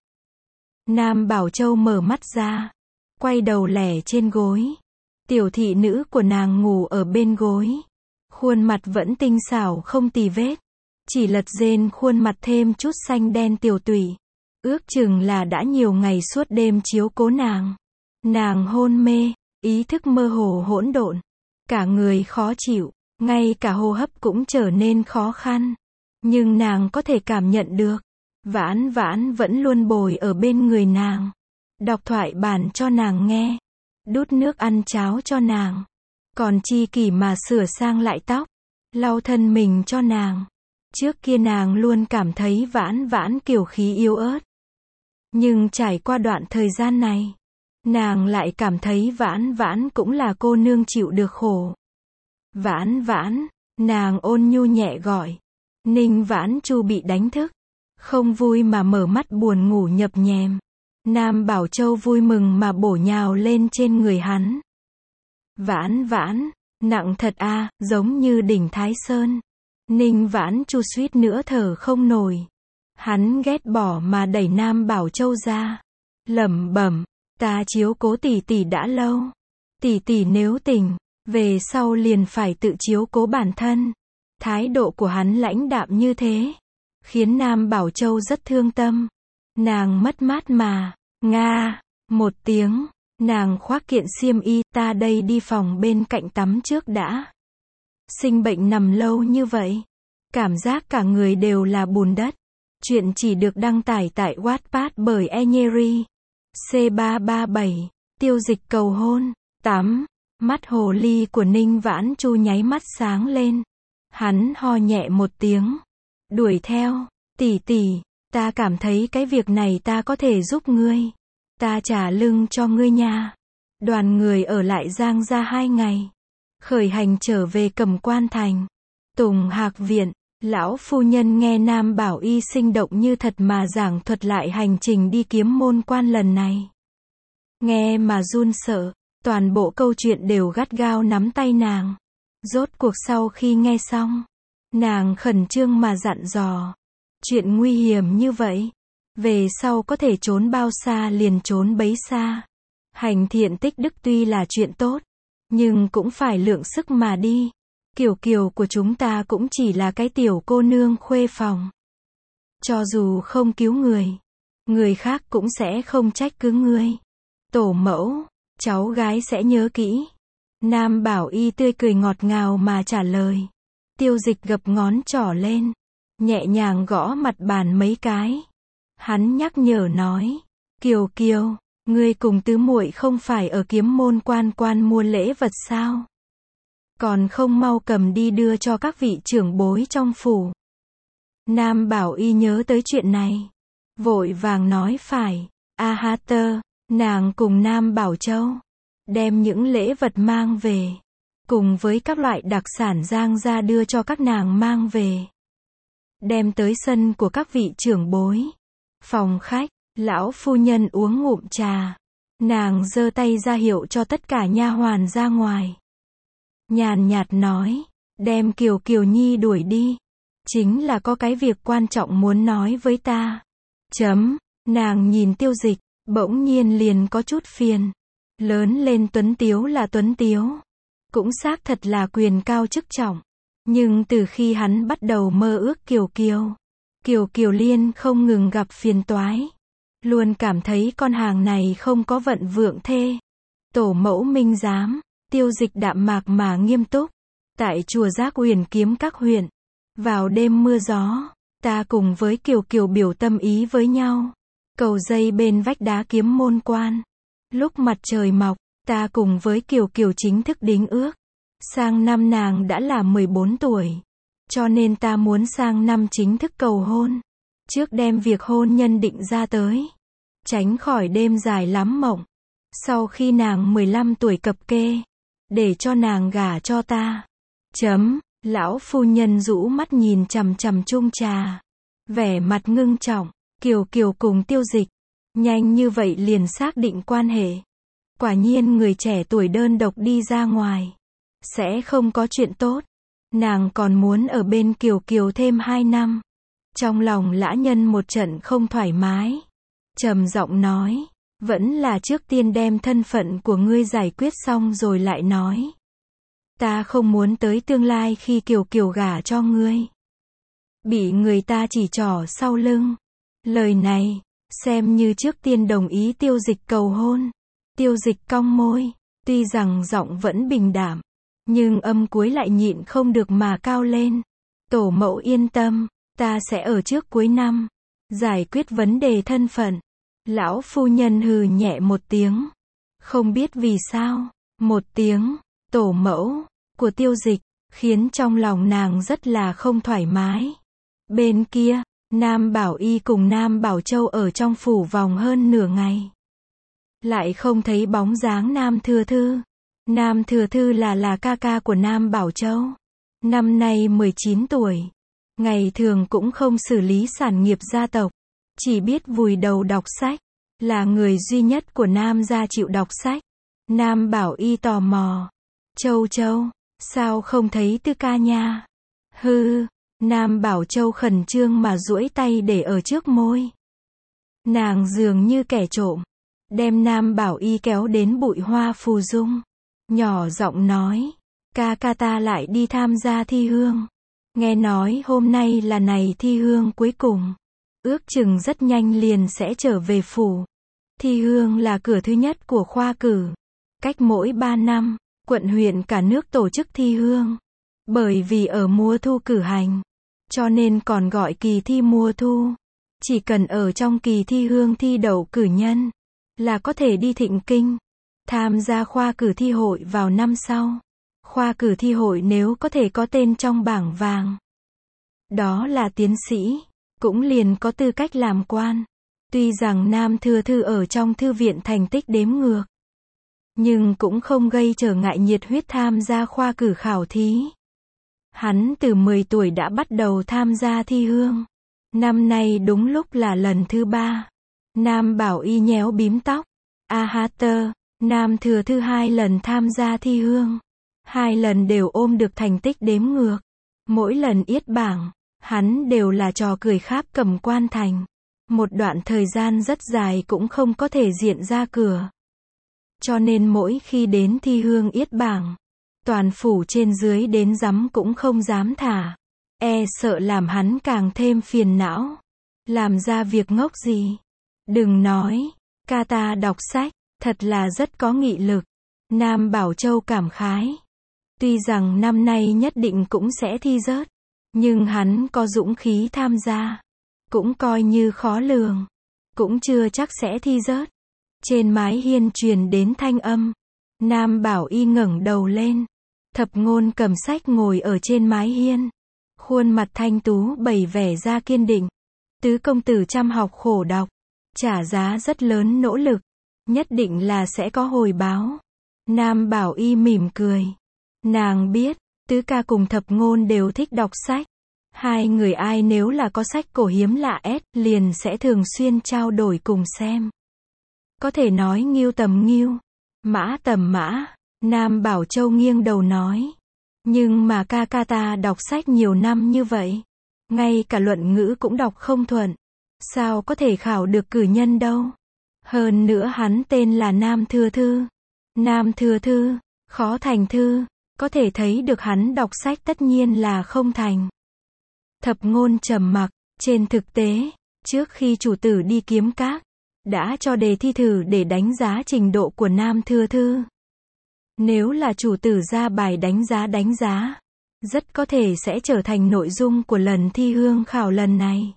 Nam Bảo Châu mở mắt ra, quay đầu lẻ trên gối. Tiểu thị nữ của nàng ngủ ở bên gối. Khuôn mặt vẫn tinh xảo không tì vết. Chỉ lật rên khuôn mặt thêm chút xanh đen tiểu tụy. Ước chừng là đã nhiều ngày suốt đêm chiếu cố nàng. Nàng hôn mê, ý thức mơ hồ hỗn độn. Cả người khó chịu, ngay cả hô hấp cũng trở nên khó khăn. Nhưng nàng có thể cảm nhận được. Vãn Vãn vẫn luôn bồi ở bên người nàng. Đọc thoại bản cho nàng nghe. Đút nước ăn cháo cho nàng. Còn chi kỷ mà sửa sang lại tóc, lau thân mình cho nàng. Trước kia nàng luôn cảm thấy Vãn Vãn kiều khí yếu ớt. Nhưng trải qua đoạn thời gian này, nàng lại cảm thấy Vãn Vãn cũng là cô nương chịu được khổ. Vãn Vãn, nàng ôn nhu nhẹ gọi. Ninh Vãn Chu bị đánh thức, không vui mà mở mắt buồn ngủ nhập nhèm. Nam Bảo Châu vui mừng mà bổ nhào lên trên người hắn. Vãn Vãn, nặng thật a, à, giống như đỉnh Thái Sơn. Ninh Vãn Chu suýt nữa thở không nổi. Hắn ghét bỏ mà đẩy Nam Bảo Châu ra, lẩm bẩm, ta chiếu cố tỷ tỷ đã lâu. Tỷ tỷ nếu tỉnh, về sau liền phải tự chiếu cố bản thân. Thái độ của hắn lãnh đạm như thế, khiến Nam Bảo Châu rất thương tâm. Nàng mất mát mà, nga, một tiếng, nàng khoác kiện xiêm y, ta đây đi phòng bên cạnh tắm trước đã. Sinh bệnh nằm lâu như vậy, cảm giác cả người đều là bùn đất. Chuyện chỉ được đăng tải tại Wattpad bởi Enyeri. C ba ba bảy, tiêu dịch cầu hôn, tắm, mắt hồ ly của Ninh Vãn Chu nháy mắt sáng lên. Hắn ho nhẹ một tiếng, đuổi theo, tỷ tỷ, ta cảm thấy cái việc này ta có thể giúp ngươi. Ta trả lưng cho ngươi nha. Đoàn người ở lại Giang Gia hai ngày. Khởi hành trở về Cẩm Quan Thành. Tùng Hạc Viện, lão phu nhân nghe Nam Bảo Y sinh động như thật mà giảng thuật lại hành trình đi kiếm môn quan lần này. Nghe mà run sợ, toàn bộ câu chuyện đều gắt gao nắm tay nàng. Rốt cuộc sau khi nghe xong, nàng khẩn trương mà dặn dò. Chuyện nguy hiểm như vậy, về sau có thể trốn bao xa liền trốn bấy xa. Hành thiện tích đức tuy là chuyện tốt, nhưng cũng phải lượng sức mà đi. Kiều Kiều của chúng ta cũng chỉ là cái tiểu cô nương khuê phòng. Cho dù không cứu người, người khác cũng sẽ không trách cứ ngươi. Tổ mẫu, cháu gái sẽ nhớ kỹ. Nam Bảo Y tươi cười ngọt ngào mà trả lời. Tiêu dịch gập ngón trỏ lên, nhẹ nhàng gõ mặt bàn mấy cái. Hắn nhắc nhở nói, Kiều Kiều, ngươi cùng tứ muội không phải ở kiếm môn quan quan mua lễ vật sao? Còn không mau cầm đi đưa cho các vị trưởng bối trong phủ. Nam Bảo Y nhớ tới chuyện này, vội vàng nói phải. A ha tơ, nàng cùng Nam Bảo Châu đem những lễ vật mang về, cùng với các loại đặc sản Giang Gia đưa cho các nàng mang về. Đem tới sân của các vị trưởng bối. Phòng khách, lão phu nhân uống ngụm trà. Nàng giơ tay ra hiệu cho tất cả nha hoàn ra ngoài. Nhàn nhạt nói, đem Kiều Kiều Nhi đuổi đi. Chính là có cái việc quan trọng muốn nói với ta. Chấm, nàng nhìn Tiêu Dịch, bỗng nhiên liền có chút phiền. Lớn lên tuấn tiếu là tuấn tiếu, cũng xác thật là quyền cao chức trọng. Nhưng từ khi hắn bắt đầu mơ ước Kiều Kiều, Kiều Kiều liên không ngừng gặp phiền toái. Luôn cảm thấy con hàng này không có vận vượng thê. Tổ mẫu minh giám, Tiêu Dịch đạm mạc mà nghiêm túc. Tại chùa Giác Huyền Kiếm các huyện, vào đêm mưa gió, ta cùng với Kiều Kiều biểu tâm ý với nhau. Cầu dây bên vách đá kiếm môn quan. Lúc mặt trời mọc, ta cùng với Kiều Kiều chính thức đính ước. Sang năm nàng đã là mười bốn tuổi. Cho nên ta muốn sang năm chính thức cầu hôn. Trước đem việc hôn nhân định ra tới. Tránh khỏi đêm dài lắm mộng. Sau khi nàng mười lăm tuổi cập kê, để cho nàng gả cho ta. Chấm, lão phu nhân rũ mắt nhìn chằm chằm chung trà. Vẻ mặt ngưng trọng, Kiều Kiều cùng Tiêu Dịch. Nhanh như vậy liền xác định quan hệ. Quả nhiên người trẻ tuổi đơn độc đi ra ngoài, sẽ không có chuyện tốt. Nàng còn muốn ở bên Kiều Kiều thêm hai năm. Trong lòng lã nhân một trận không thoải mái. Trầm giọng nói, vẫn là trước tiên đem thân phận của ngươi giải quyết xong rồi lại nói. Ta không muốn tới tương lai khi Kiều Kiều gả cho ngươi, bị người ta chỉ trỏ sau lưng. Lời này, xem như trước tiên đồng ý Tiêu Dịch cầu hôn. Tiêu Dịch cong môi, tuy rằng giọng vẫn bình đạm, nhưng âm cuối lại nhịn không được mà cao lên. Tổ mẫu yên tâm, ta sẽ ở trước cuối năm, giải quyết vấn đề thân phận. Lão phu nhân hừ nhẹ một tiếng. Không biết vì sao, một tiếng, tổ mẫu của Tiêu Dịch, khiến trong lòng nàng rất là không thoải mái. Bên kia, Nam Bảo Y cùng Nam Bảo Châu ở trong phủ vòng hơn nửa ngày. Lại không thấy bóng dáng Nam Thừa Thư. Nam Thừa Thư là là ca ca của Nam Bảo Châu. Năm nay mười chín tuổi. Ngày thường cũng không xử lý sản nghiệp gia tộc. Chỉ biết vùi đầu đọc sách. Là người duy nhất của Nam gia chịu đọc sách. Nam Bảo Y tò mò. Châu Châu, sao không thấy Tư ca nha? Hư, Nam Bảo Châu khẩn trương mà duỗi tay để ở trước môi. Nàng dường như kẻ trộm. Đem Nam Bảo Y kéo đến bụi hoa phù dung. Nhỏ giọng nói, ca ca ta lại đi tham gia thi hương. Nghe nói hôm nay là ngày thi hương cuối cùng. Ước chừng rất nhanh liền sẽ trở về phủ. Thi hương là cửa thứ nhất của khoa cử. Cách mỗi ba năm, quận huyện cả nước tổ chức thi hương. Bởi vì ở mùa thu cử hành, cho nên còn gọi kỳ thi mùa thu. Chỉ cần ở trong kỳ thi hương thi đậu cử nhân, là có thể đi thịnh kinh, tham gia khoa cử thi hội vào năm sau. Khoa cử thi hội nếu có thể có tên trong bảng vàng, đó là tiến sĩ, cũng liền có tư cách làm quan. Tuy rằng Nam Thừa Thư ở trong thư viện thành tích đếm ngược, nhưng cũng không gây trở ngại nhiệt huyết tham gia khoa cử khảo thí. Hắn từ mười tuổi đã bắt đầu tham gia thi hương. Năm nay đúng lúc là lần thứ ba. Nam Bảo Y nhéo bím tóc. A ha tơ, Nam Thừa Thư hai lần tham gia thi hương. Hai lần đều ôm được thành tích đếm ngược. Mỗi lần yết bảng, hắn đều là trò cười kháp cầm quan thành. Một đoạn thời gian rất dài cũng không có thể diện ra cửa. Cho nên mỗi khi đến thi hương yết bảng, toàn phủ trên dưới đến dám cũng không dám thả. E sợ làm hắn càng thêm phiền não. Làm ra việc ngốc gì. Đừng nói, ca ta đọc sách, thật là rất có nghị lực. Nam Bảo Châu cảm khái. Tuy rằng năm nay nhất định cũng sẽ thi rớt, nhưng hắn có dũng khí tham gia. Cũng coi như khó lường. Cũng chưa chắc sẽ thi rớt. Trên mái hiên truyền đến thanh âm. Nam Bảo Y ngẩng đầu lên. Thập Ngôn cầm sách ngồi ở trên mái hiên. Khuôn mặt thanh tú bày vẻ ra kiên định. Tứ công tử chăm học khổ đọc. Trả giá rất lớn nỗ lực. Nhất định là sẽ có hồi báo. Nam Bảo Y mỉm cười. Nàng biết, tứ ca cùng Thập Ngôn đều thích đọc sách. Hai người ai nếu là có sách cổ hiếm lạ ép, liền sẽ thường xuyên trao đổi cùng xem. Có thể nói nghiêu tầm nghiêu, mã tầm mã. Nam Bảo Châu nghiêng đầu nói. Nhưng mà ca ca ta đọc sách nhiều năm như vậy. Ngay cả luận ngữ cũng đọc không thuận. Sao có thể khảo được cử nhân đâu. Hơn nữa hắn tên là Nam Thừa Thư. Nam Thừa Thư, khó thành thư. Có thể thấy được hắn đọc sách tất nhiên là không thành. Thập Ngôn trầm mặc. Trên thực tế, trước khi chủ tử đi kiếm các, đã cho đề thi thử để đánh giá trình độ của Nam Thừa Thư. Nếu là chủ tử ra bài đánh giá đánh giá, rất có thể sẽ trở thành nội dung của lần thi hương khảo lần này.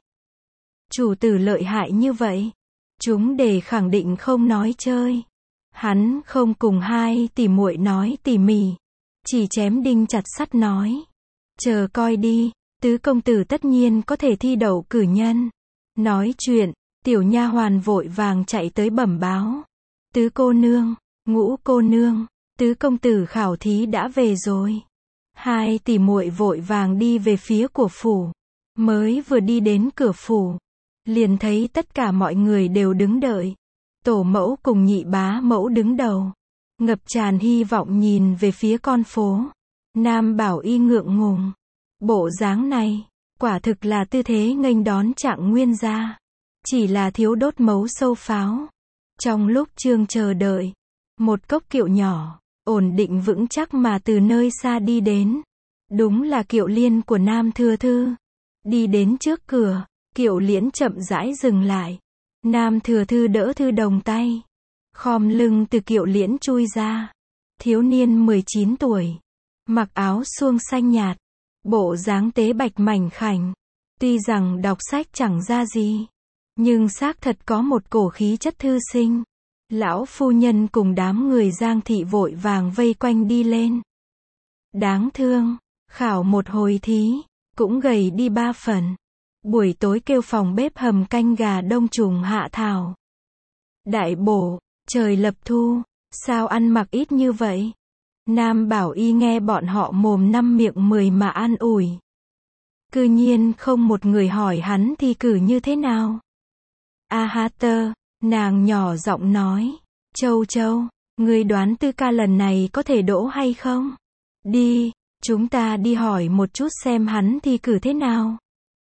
Chủ tử lợi hại như vậy, chúng đề khẳng định không nói chơi. Hắn không cùng hai tỷ muội nói tỉ mỉ, chỉ chém đinh chặt sắt nói. Chờ coi đi, tứ công tử tất nhiên có thể thi đậu cử nhân. Nói chuyện, tiểu nha hoàn vội vàng chạy tới bẩm báo. Tứ cô nương, ngũ cô nương, tứ công tử khảo thí đã về rồi. Hai tỷ muội vội vàng đi về phía của phủ. Mới vừa đi đến cửa phủ, liền thấy tất cả mọi người đều đứng đợi. Tổ mẫu cùng nhị bá mẫu đứng đầu, ngập tràn hy vọng nhìn về phía con phố. Nam Bảo Y ngượng ngùng. Bộ dáng này, quả thực là tư thế nghênh đón Trạng Nguyên gia. Chỉ là thiếu đốt mấu sâu pháo. Trong lúc Trương chờ đợi, một cốc kiệu nhỏ, ổn định vững chắc mà từ nơi xa đi đến. Đúng là kiệu liên của Nam Thừa Thư. Đi đến trước cửa, kiệu liễn chậm rãi dừng lại. Nam Thừa Thư đỡ Thư Đồng tay. Khom lưng từ kiệu liễn chui ra. Thiếu niên mười chín tuổi. Mặc áo suông xanh nhạt. Bộ dáng tế bạch mảnh khảnh. Tuy rằng đọc sách chẳng ra gì, nhưng xác thật có một cổ khí chất thư sinh. Lão phu nhân cùng đám người Giang thị vội vàng vây quanh đi lên. Đáng thương, khảo một hồi thí, cũng gầy đi ba phần. Buổi tối kêu phòng bếp hầm canh gà đông trùng hạ thảo. Đại bổ, trời lập thu, sao ăn mặc ít như vậy? Nam Bảo Y nghe bọn họ mồm năm miệng mười mà an ủi. Cư nhiên không một người hỏi hắn thi cử như thế nào. A ha tơ, nàng nhỏ giọng nói. Châu Châu, ngươi đoán Tư ca lần này có thể đỗ hay không? Đi, chúng ta đi hỏi một chút xem hắn thi cử thế nào.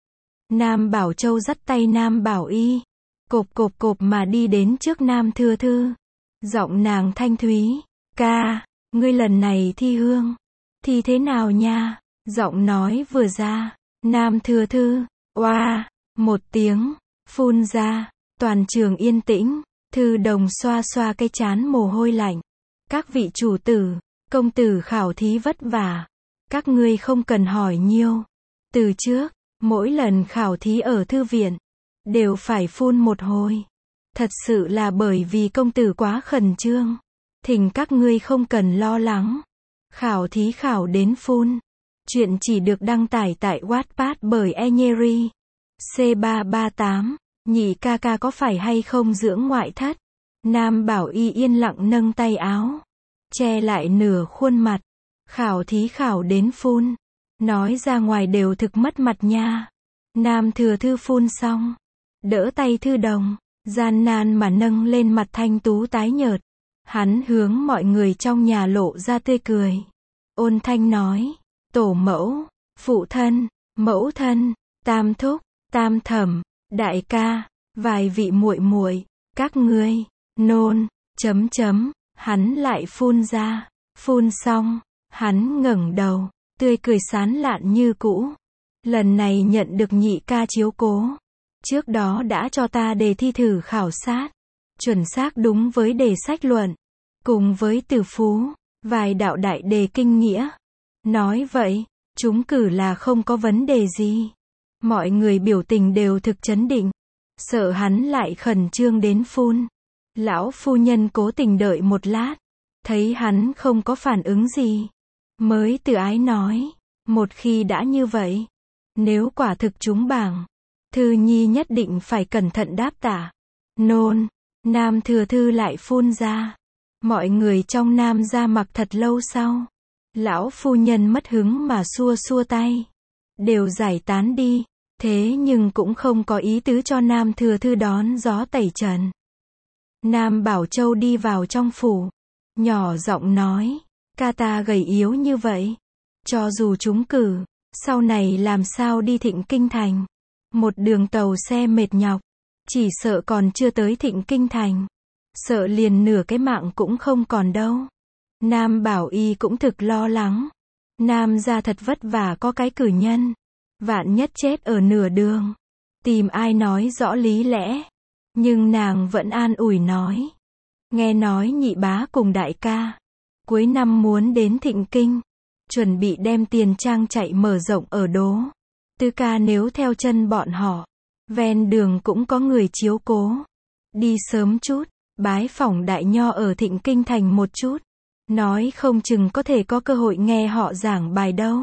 Nam Bảo Châu dắt tay Nam Bảo Y, cộp cộp cộp mà đi đến trước Nam Thừa Thư. Giọng nàng thanh thúy. Ca, ngươi lần này thi hương. Thi thế nào nha? Giọng nói vừa ra. Nam Thừa Thư, oa, một tiếng, phun ra. Toàn trường yên tĩnh. Thư đồng xoa xoa cái trán mồ hôi lạnh. Các vị chủ tử, công tử khảo thí vất vả. Các ngươi không cần hỏi nhiều. Từ trước, mỗi lần khảo thí ở thư viện, đều phải phun một hồi. Thật sự là bởi vì công tử quá khẩn trương. Thỉnh các ngươi không cần lo lắng. Khảo thí khảo đến phun. Chuyện chỉ được đăng tải tại Wattpad bởi Enyeri. C ba ba tám, nhị ca ca có phải hay không dưỡng ngoại thất? Nam Bảo Y yên lặng nâng tay áo, che lại nửa khuôn mặt. Khảo thí khảo đến phun. Nói ra ngoài đều thực mất mặt nha. Nam Thừa Thư phun xong, đỡ tay Thư đồng, gian nan mà nâng lên mặt thanh tú tái nhợt. Hắn hướng mọi người trong nhà lộ ra tươi cười. Ôn thanh nói, tổ mẫu, phụ thân, mẫu thân, tam thúc, tam thẩm, đại ca, vài vị muội muội, các ngươi, nôn, chấm chấm, hắn lại phun ra. Phun xong, hắn ngẩng đầu, tươi cười sán lạn như cũ. Lần này nhận được nhị ca chiếu cố. Trước đó đã cho ta đề thi thử khảo sát. Chuẩn xác đúng với đề sách luận. Cùng với từ phú, vài đạo đại đề kinh nghĩa. Nói vậy, trúng cử là không có vấn đề gì. Mọi người biểu tình đều thực chấn định. Sợ hắn lại khẩn trương đến phun. Lão phu nhân cố tình đợi một lát. Thấy hắn không có phản ứng gì. Mới từ ái nói. Một khi đã như vậy. Nếu quả thực trúng bảng. Thư nhi nhất định phải cẩn thận đáp tả. Nôn. Nam Thừa Thư lại phun ra. Mọi người trong Nam gia mặc thật lâu sau. Lão phu nhân mất hứng mà xua xua tay. Đều giải tán đi. Thế nhưng cũng không có ý tứ cho Nam Thừa Thư đón gió tẩy trần. Nam Bảo Châu đi vào trong phủ. Nhỏ giọng nói. Ca ta gầy yếu như vậy. Cho dù trúng cử, sau này làm sao đi Thịnh Kinh Thành. Một đường tàu xe mệt nhọc. Chỉ sợ còn chưa tới Thịnh Kinh Thành. Sợ liền nửa cái mạng cũng không còn đâu. Nam Bảo Y cũng thực lo lắng. Nam gia thật vất vả có cái cử nhân. Vạn nhất chết ở nửa đường. Tìm ai nói rõ lý lẽ. Nhưng nàng vẫn an ủi nói. Nghe nói nhị bá cùng đại ca. Cuối năm muốn đến Thịnh Kinh. Chuẩn bị đem tiền trang chạy mở rộng ở Đố. Tư ca nếu theo chân bọn họ. Ven đường cũng có người chiếu cố. Đi sớm chút. Bái phỏng đại nho ở Thịnh Kinh Thành một chút. Nói không chừng có thể có cơ hội nghe họ giảng bài đâu.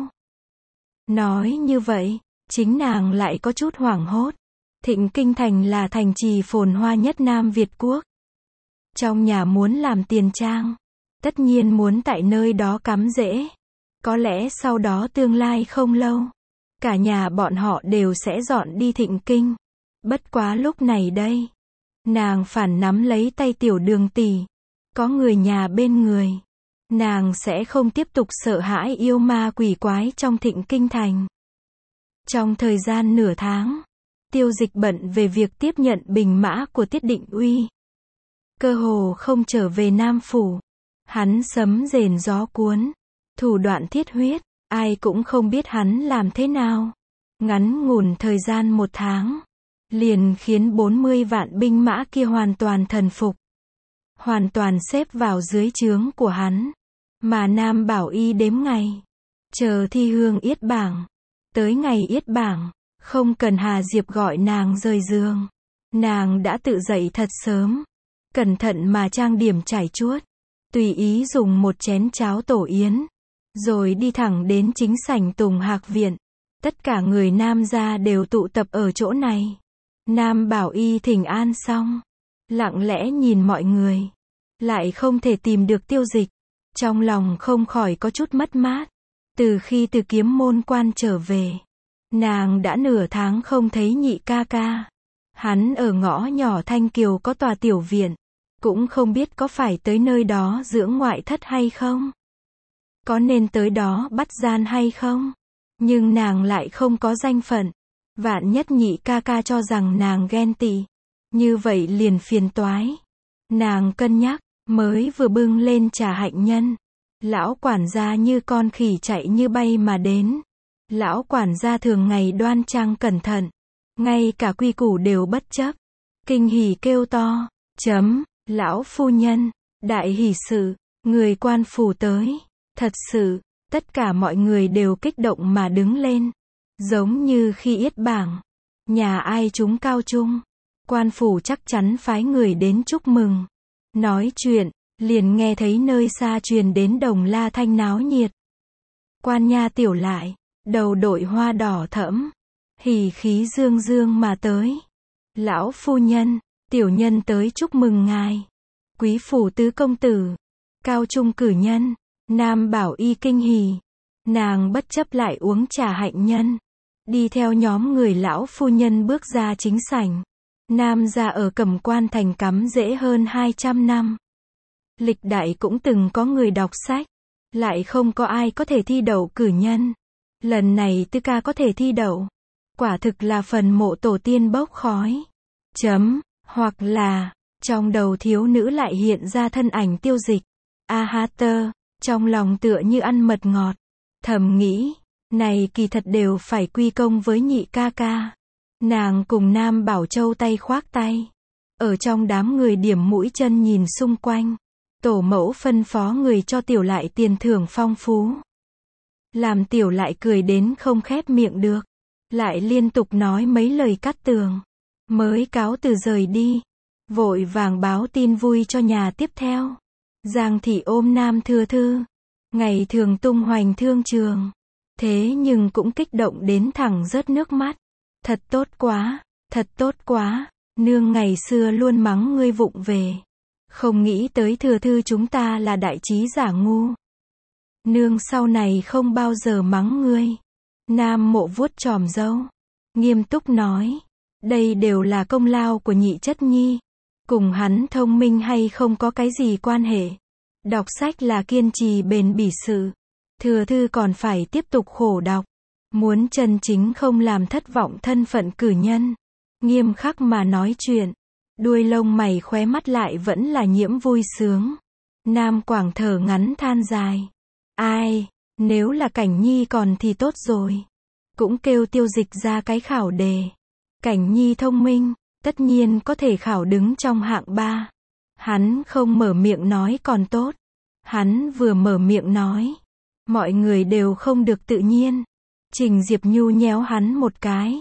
Nói như vậy, chính nàng lại có chút hoảng hốt. Thịnh Kinh Thành là thành trì phồn hoa nhất Nam Việt Quốc. Trong nhà muốn làm tiền trang. Tất nhiên muốn tại nơi đó cắm rễ. Có lẽ sau đó tương lai không lâu. Cả nhà bọn họ đều sẽ dọn đi Thịnh Kinh. Bất quá lúc này đây. Nàng phản nắm lấy tay Tiểu Đường tỷ. Có người nhà bên người. Nàng sẽ không tiếp tục sợ hãi yêu ma quỷ quái trong Thịnh Kinh Thành. Trong thời gian nửa tháng, Tiêu Dịch bận về việc tiếp nhận bình mã của Tiết Định Uy. Cơ hồ không trở về Nam Phủ. Hắn sấm rền gió cuốn. Thủ đoạn thiết huyết, ai cũng không biết hắn làm thế nào. Ngắn ngủn thời gian một tháng. Liền khiến bốn mươi vạn binh mã kia hoàn toàn thần phục. Hoàn toàn xếp vào dưới trướng của hắn. Mà Nam Bảo Y đếm ngày. Chờ thi hương yết bảng. Tới ngày yết bảng, không cần Hà Diệp gọi nàng rời giường. Nàng đã tự dậy thật sớm. Cẩn thận mà trang điểm trải chuốt. Tùy ý dùng một chén cháo tổ yến. rồi đi thẳng đến chính sảnh Tùng Hạc Viện. Tất cả người Nam gia đều tụ tập ở chỗ này. Nam Bảo Y thỉnh an xong, lặng lẽ nhìn mọi người, lại không thể tìm được Tiêu Dịch. Trong lòng không khỏi có chút mất mát. Từ khi từ Kiếm Môn Quan trở về, nàng đã nửa tháng không thấy nhị ca ca. Hắn ở ngõ nhỏ Thanh Kiều có tòa tiểu viện, cũng không biết có phải tới nơi đó dưỡng ngoại thất hay không, có nên tới đó bắt gian hay không. Nhưng nàng lại không có danh phận, vạn nhất nhị ca ca cho rằng nàng ghen tị, như vậy liền phiền toái. Nàng cân nhắc, mới vừa bưng lên trà hạnh nhân, lão quản gia như con khỉ chạy như bay mà đến. Lão quản gia thường ngày đoan trang cẩn thận, ngay cả quy củ đều bất chấp, kinh hỉ kêu to, chấm, lão phu nhân, đại hỷ sự, người quan phủ tới. Thật sự, tất cả mọi người đều kích động mà đứng lên, giống như khi yết bảng, nhà ai trúng cao trung, quan phủ chắc chắn phái người đến chúc mừng. Nói chuyện, liền nghe thấy nơi xa truyền đến đồng la thanh náo nhiệt. Quan nha tiểu lại, đầu đội hoa đỏ thẫm, hỉ khí dương dương mà tới. Lão phu nhân, tiểu nhân tới chúc mừng ngài. Quý phủ tứ công tử, cao trung cử nhân. Nam Bảo Y kinh hỉ, nàng bất chấp lại uống trà hạnh nhân, đi theo nhóm người lão phu nhân bước ra chính sảnh. Nam gia ở Cẩm Quan thành cắm rễ hơn hai trăm năm. Lịch đại cũng từng có người đọc sách, lại không có ai có thể thi đậu cử nhân. Lần này Tư ca có thể thi đậu, quả thực là phần mộ tổ tiên bốc khói. Chấm, hoặc là, trong đầu thiếu nữ lại hiện ra thân ảnh Tiêu Dịch. A ha tơ, trong lòng tựa như ăn mật ngọt, thầm nghĩ, này kỳ thật đều phải quy công với nhị ca ca. Nàng cùng Nam Bảo Châu tay khoác tay, ở trong đám người điểm mũi chân nhìn xung quanh. Tổ mẫu phân phó người cho tiểu lại tiền thưởng phong phú, làm tiểu lại cười đến không khép miệng được, lại liên tục nói mấy lời cắt tường, mới cáo từ rời đi, vội vàng báo tin vui cho nhà tiếp theo. Giang thị ôm Nam Thừa Thư, ngày thường tung hoành thương trường, thế nhưng cũng kích động đến thẳng rớt nước mắt. Thật tốt quá, thật tốt quá, nương ngày xưa luôn mắng ngươi vụng về, không nghĩ tới Thừa Thư chúng ta là đại trí giả ngu. Nương sau này không bao giờ mắng ngươi. Nam Mộ vuốt chòm râu, nghiêm túc nói, đây đều là công lao của nhị chất nhi, cùng hắn thông minh hay không có cái gì quan hệ. Đọc sách là kiên trì bền bỉ sự, Thừa Thư còn phải tiếp tục khổ đọc, muốn chân chính không làm thất vọng thân phận cử nhân, nghiêm khắc mà nói chuyện. Đuôi lông mày khóe mắt lại vẫn là nhiễm vui sướng. Nam Quảng thở ngắn than dài, ai, nếu là Cảnh Nhi còn thì tốt rồi, cũng kêu Tiêu Dịch ra cái khảo đề. Cảnh Nhi thông minh, tất nhiên có thể khảo đứng trong hạng ba. Hắn không mở miệng nói còn tốt, hắn vừa mở miệng nói, mọi người đều không được tự nhiên. Trình Diệp Nhu nhéo hắn một cái,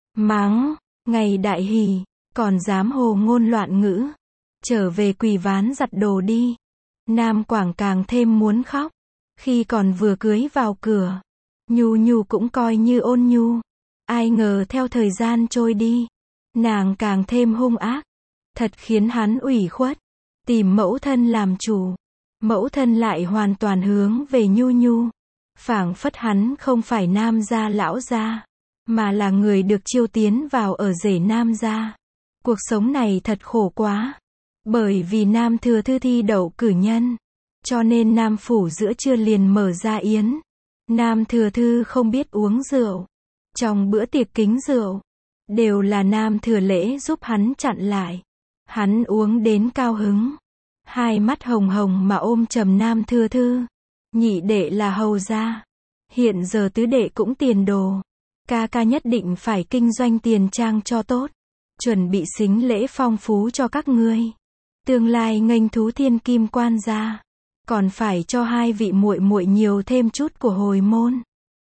mắng, ngày đại hỷ, còn dám hồ ngôn loạn ngữ, trở về quỳ ván giặt đồ đi. Nam Quảng càng thêm muốn khóc, khi còn vừa cưới vào cửa, Nhu Nhu cũng coi như ôn nhu, ai ngờ theo thời gian trôi đi, nàng càng thêm hung ác, thật khiến hắn ủy khuất, tìm mẫu thân làm chủ, mẫu thân lại hoàn toàn hướng về Nhu Nhu, phảng phất hắn không phải Nam gia lão gia, mà là người được chiêu tiến vào ở rể Nam gia. Cuộc sống này thật khổ quá, bởi vì Nam Thừa Thư thi đậu cử nhân, cho nên Nam phủ giữa trưa liền mở ra yến. Nam Thừa Thư không biết uống rượu, trong bữa tiệc kính rượu, đều là Nam Thừa Lễ giúp hắn chặn lại. Hắn uống đến cao hứng, hai mắt hồng hồng mà ôm trầm Nam Thừa Thư. Nhị đệ là hầu gia, hiện giờ tứ đệ cũng tiền đồ, ca ca nhất định phải kinh doanh tiền trang cho tốt, chuẩn bị sính lễ phong phú cho các ngươi, tương lai nghênh thú thiên kim quan gia, còn phải cho hai vị muội muội nhiều thêm chút của hồi môn,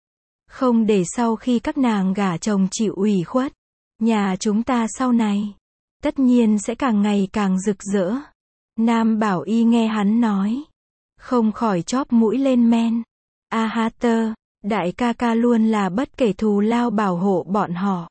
không để sau khi các nàng gả chồng chịu ủy khuất. Nhà chúng ta sau này tất nhiên sẽ càng ngày càng rực rỡ. Nam Bảo Y nghe hắn nói, không khỏi chóp mũi lên men. A Ha Tơ, đại ca ca luôn là bất kể thù lao bảo hộ bọn họ.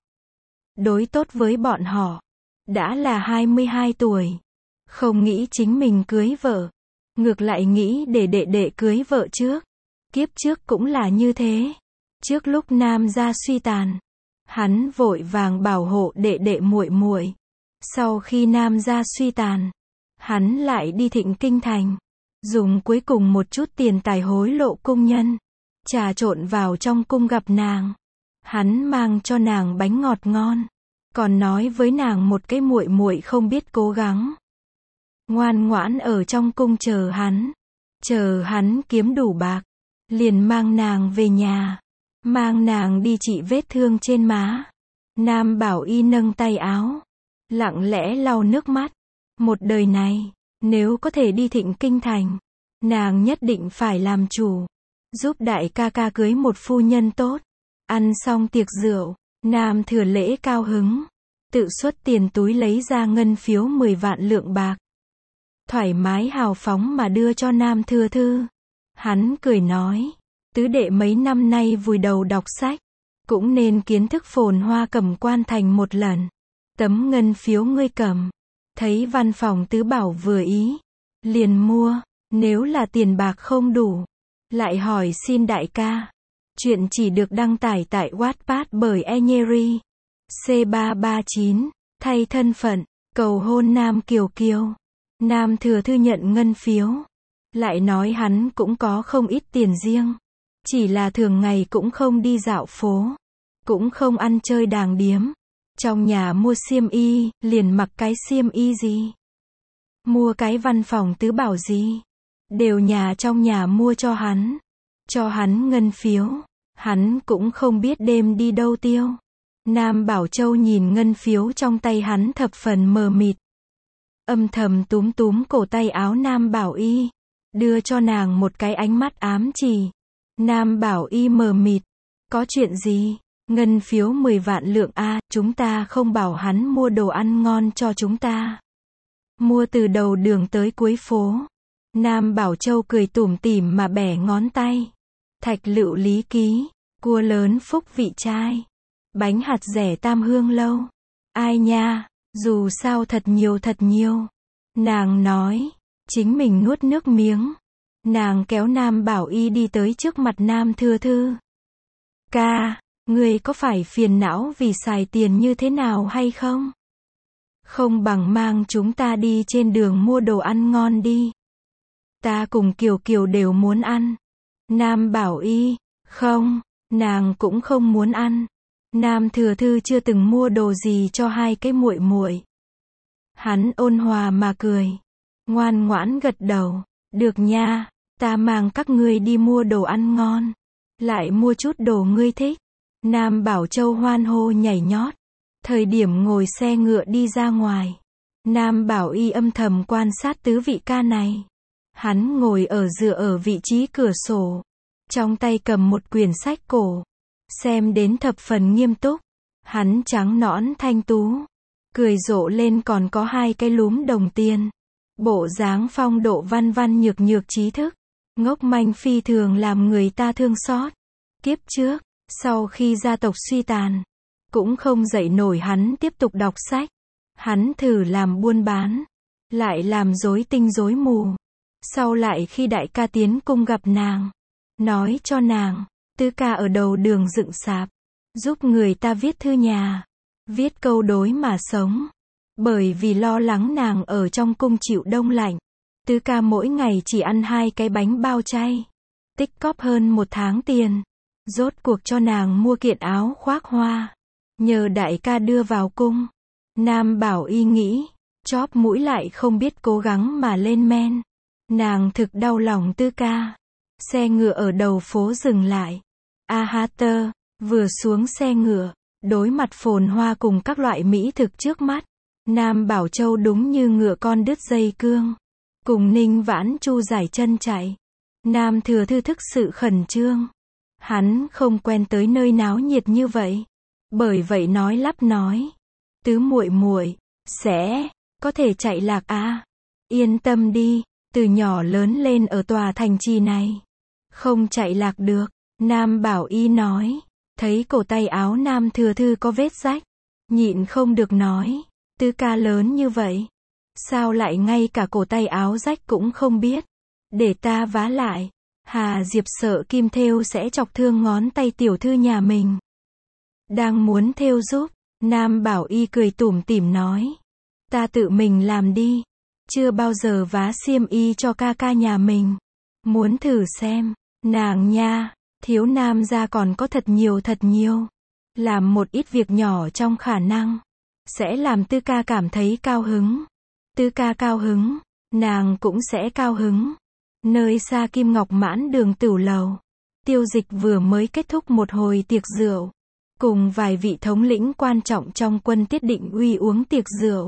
Đối tốt với bọn họ. Đã là hai mươi hai tuổi. Không nghĩ chính mình cưới vợ. Ngược lại nghĩ để đệ đệ cưới vợ trước. Kiếp trước cũng là như thế. Trước lúc Nam gia suy tàn, hắn vội vàng bảo hộ đệ đệ muội muội. Sau khi Nam gia suy tàn, hắn lại đi Thịnh Kinh thành, dùng cuối cùng một chút tiền tài hối lộ cung nhân, trà trộn vào trong cung gặp nàng. Hắn mang cho nàng bánh ngọt ngon, còn nói với nàng một cái muội muội không biết cố gắng, ngoan ngoãn ở trong cung chờ hắn, chờ hắn kiếm đủ bạc, liền mang nàng về nhà, mang nàng đi trị vết thương trên má. Nam Bảo Y nâng tay áo, lặng lẽ lau nước mắt. Một đời này, nếu có thể đi Thịnh Kinh thành, nàng nhất định phải làm chủ, giúp đại ca ca cưới một phu nhân tốt. Ăn xong tiệc rượu, Nam Thừa Lễ cao hứng, tự xuất tiền túi lấy ra ngân phiếu mười vạn lượng bạc, thoải mái hào phóng mà đưa cho Nam Thừa Thư. Hắn cười nói, tứ đệ mấy năm nay vùi đầu đọc sách, cũng nên kiến thức phồn hoa Cẩm Quan thành một lần. Tấm ngân phiếu ngươi cầm, thấy văn phòng tứ bảo vừa ý, liền mua. Nếu là tiền bạc không đủ, lại hỏi xin đại ca. Chuyện chỉ được đăng tải tại Wattpad bởi Enyeri. C ba ba chín, thay thân phận, cầu hôn Nam Kiều Kiều. Nam Thừa Thư nhận ngân phiếu, lại nói hắn cũng có không ít tiền riêng, chỉ là thường ngày cũng không đi dạo phố, cũng không ăn chơi đàng điếm. Trong nhà mua xiêm y, liền mặc cái xiêm y gì, mua cái văn phòng tứ bảo gì, đều nhà trong nhà mua cho hắn, cho hắn ngân phiếu, hắn cũng không biết đêm đi đâu tiêu. Nam Bảo Châu nhìn ngân phiếu trong tay hắn thập phần mờ mịt, âm thầm túm túm cổ tay áo Nam Bảo Y, đưa cho nàng một cái ánh mắt ám chỉ. Nam Bảo Y mờ mịt, có chuyện gì? Ngân phiếu mười vạn lượng a, chúng ta không bảo hắn mua đồ ăn ngon cho chúng ta. Mua từ đầu đường tới cuối phố. Nam Bảo Châu cười tủm tỉm mà bẻ ngón tay. Thạch lựu lý ký, cua lớn phúc vị trai, bánh hạt rẻ tam hương lâu. Ai nha, dù sao thật nhiều thật nhiều. Nàng nói, chính mình nuốt nước miếng. Nàng kéo Nam Bảo Y đi tới trước mặt Nam Thừa Thư. Ca, người có phải phiền não vì xài tiền như thế nào hay không? Không bằng mang chúng ta đi trên đường mua đồ ăn ngon đi. Ta cùng Kiều Kiều đều muốn ăn. Nam Bảo Y, không, nàng cũng không muốn ăn. Nam Thừa Thư chưa từng mua đồ gì cho hai cái muội muội. Hắn ôn hòa mà cười, ngoan ngoãn gật đầu, được nha, ta mang các ngươi đi mua đồ ăn ngon, lại mua chút đồ ngươi thích. Nam Bảo Châu hoan hô nhảy nhót. Thời điểm ngồi xe ngựa đi ra ngoài, Nam Bảo Y âm thầm quan sát tứ vị ca này. Hắn ngồi ở dựa ở vị trí cửa sổ, trong tay cầm một quyển sách cổ, xem đến thập phần nghiêm túc. Hắn trắng nõn thanh tú, cười rộ lên còn có hai cái lúm đồng tiền. Bộ dáng phong độ văn văn nhược nhược trí thức, ngốc manh phi thường làm người ta thương xót. Kiếp trước, sau khi gia tộc suy tàn, cũng không dậy nổi hắn tiếp tục đọc sách. Hắn thử làm buôn bán, lại làm rối tinh rối mù. Sau lại khi đại ca tiến cung gặp nàng, nói cho nàng, tứ ca ở đầu đường dựng sạp, giúp người ta viết thư nhà, viết câu đối mà sống. Bởi vì lo lắng nàng ở trong cung chịu đông lạnh, tứ ca mỗi ngày chỉ ăn hai cái bánh bao chay, tích cóp hơn một tháng tiền, rốt cuộc cho nàng mua kiện áo khoác hoa, nhờ đại ca đưa vào cung. Nam Bảo Y nghĩ, chóp mũi lại không biết cố gắng mà lên men. Nàng thực đau lòng tứ ca. Xe ngựa ở đầu phố dừng lại. A Ha Tơ vừa xuống xe ngựa, đối mặt phồn hoa cùng các loại mỹ thực trước mắt. Nam Bảo Châu đúng như ngựa con đứt dây cương, cùng Ninh Vãn Chu giải chân chạy. Nam Thừa Thư thức sự khẩn trương. Hắn không quen tới nơi náo nhiệt như vậy, bởi vậy nói lắp nói, tứ muội muội sẽ có thể chạy lạc à? Yên tâm đi, từ nhỏ lớn lên ở tòa thành trì này, Không chạy lạc được. Nam Bảo Y nói. Thấy cổ tay áo Nam Thừa Thư có vết rách. Nhịn không được nói. Tư ca lớn như vậy. Sao lại ngay cả cổ tay áo rách cũng không biết. Để ta vá lại. Hà Diệp sợ kim thêu sẽ chọc thương ngón tay tiểu thư nhà mình. Đang muốn thêu giúp. Nam Bảo Y cười tủm tỉm nói. Ta tự mình làm đi. Chưa bao giờ vá xiêm y cho ca ca nhà mình. Muốn thử xem. Nàng nha. Thiếu nam gia còn có thật nhiều thật nhiều. Làm một ít việc nhỏ trong khả năng. Sẽ làm tư ca cảm thấy cao hứng. Tư ca cao hứng. Nàng cũng sẽ cao hứng. Nơi xa Kim Ngọc Mãn đường tửu lầu. Tiêu Dịch vừa mới kết thúc một hồi tiệc rượu. Cùng vài vị thống lĩnh quan trọng trong quân Tiết Định Uy uống tiệc rượu.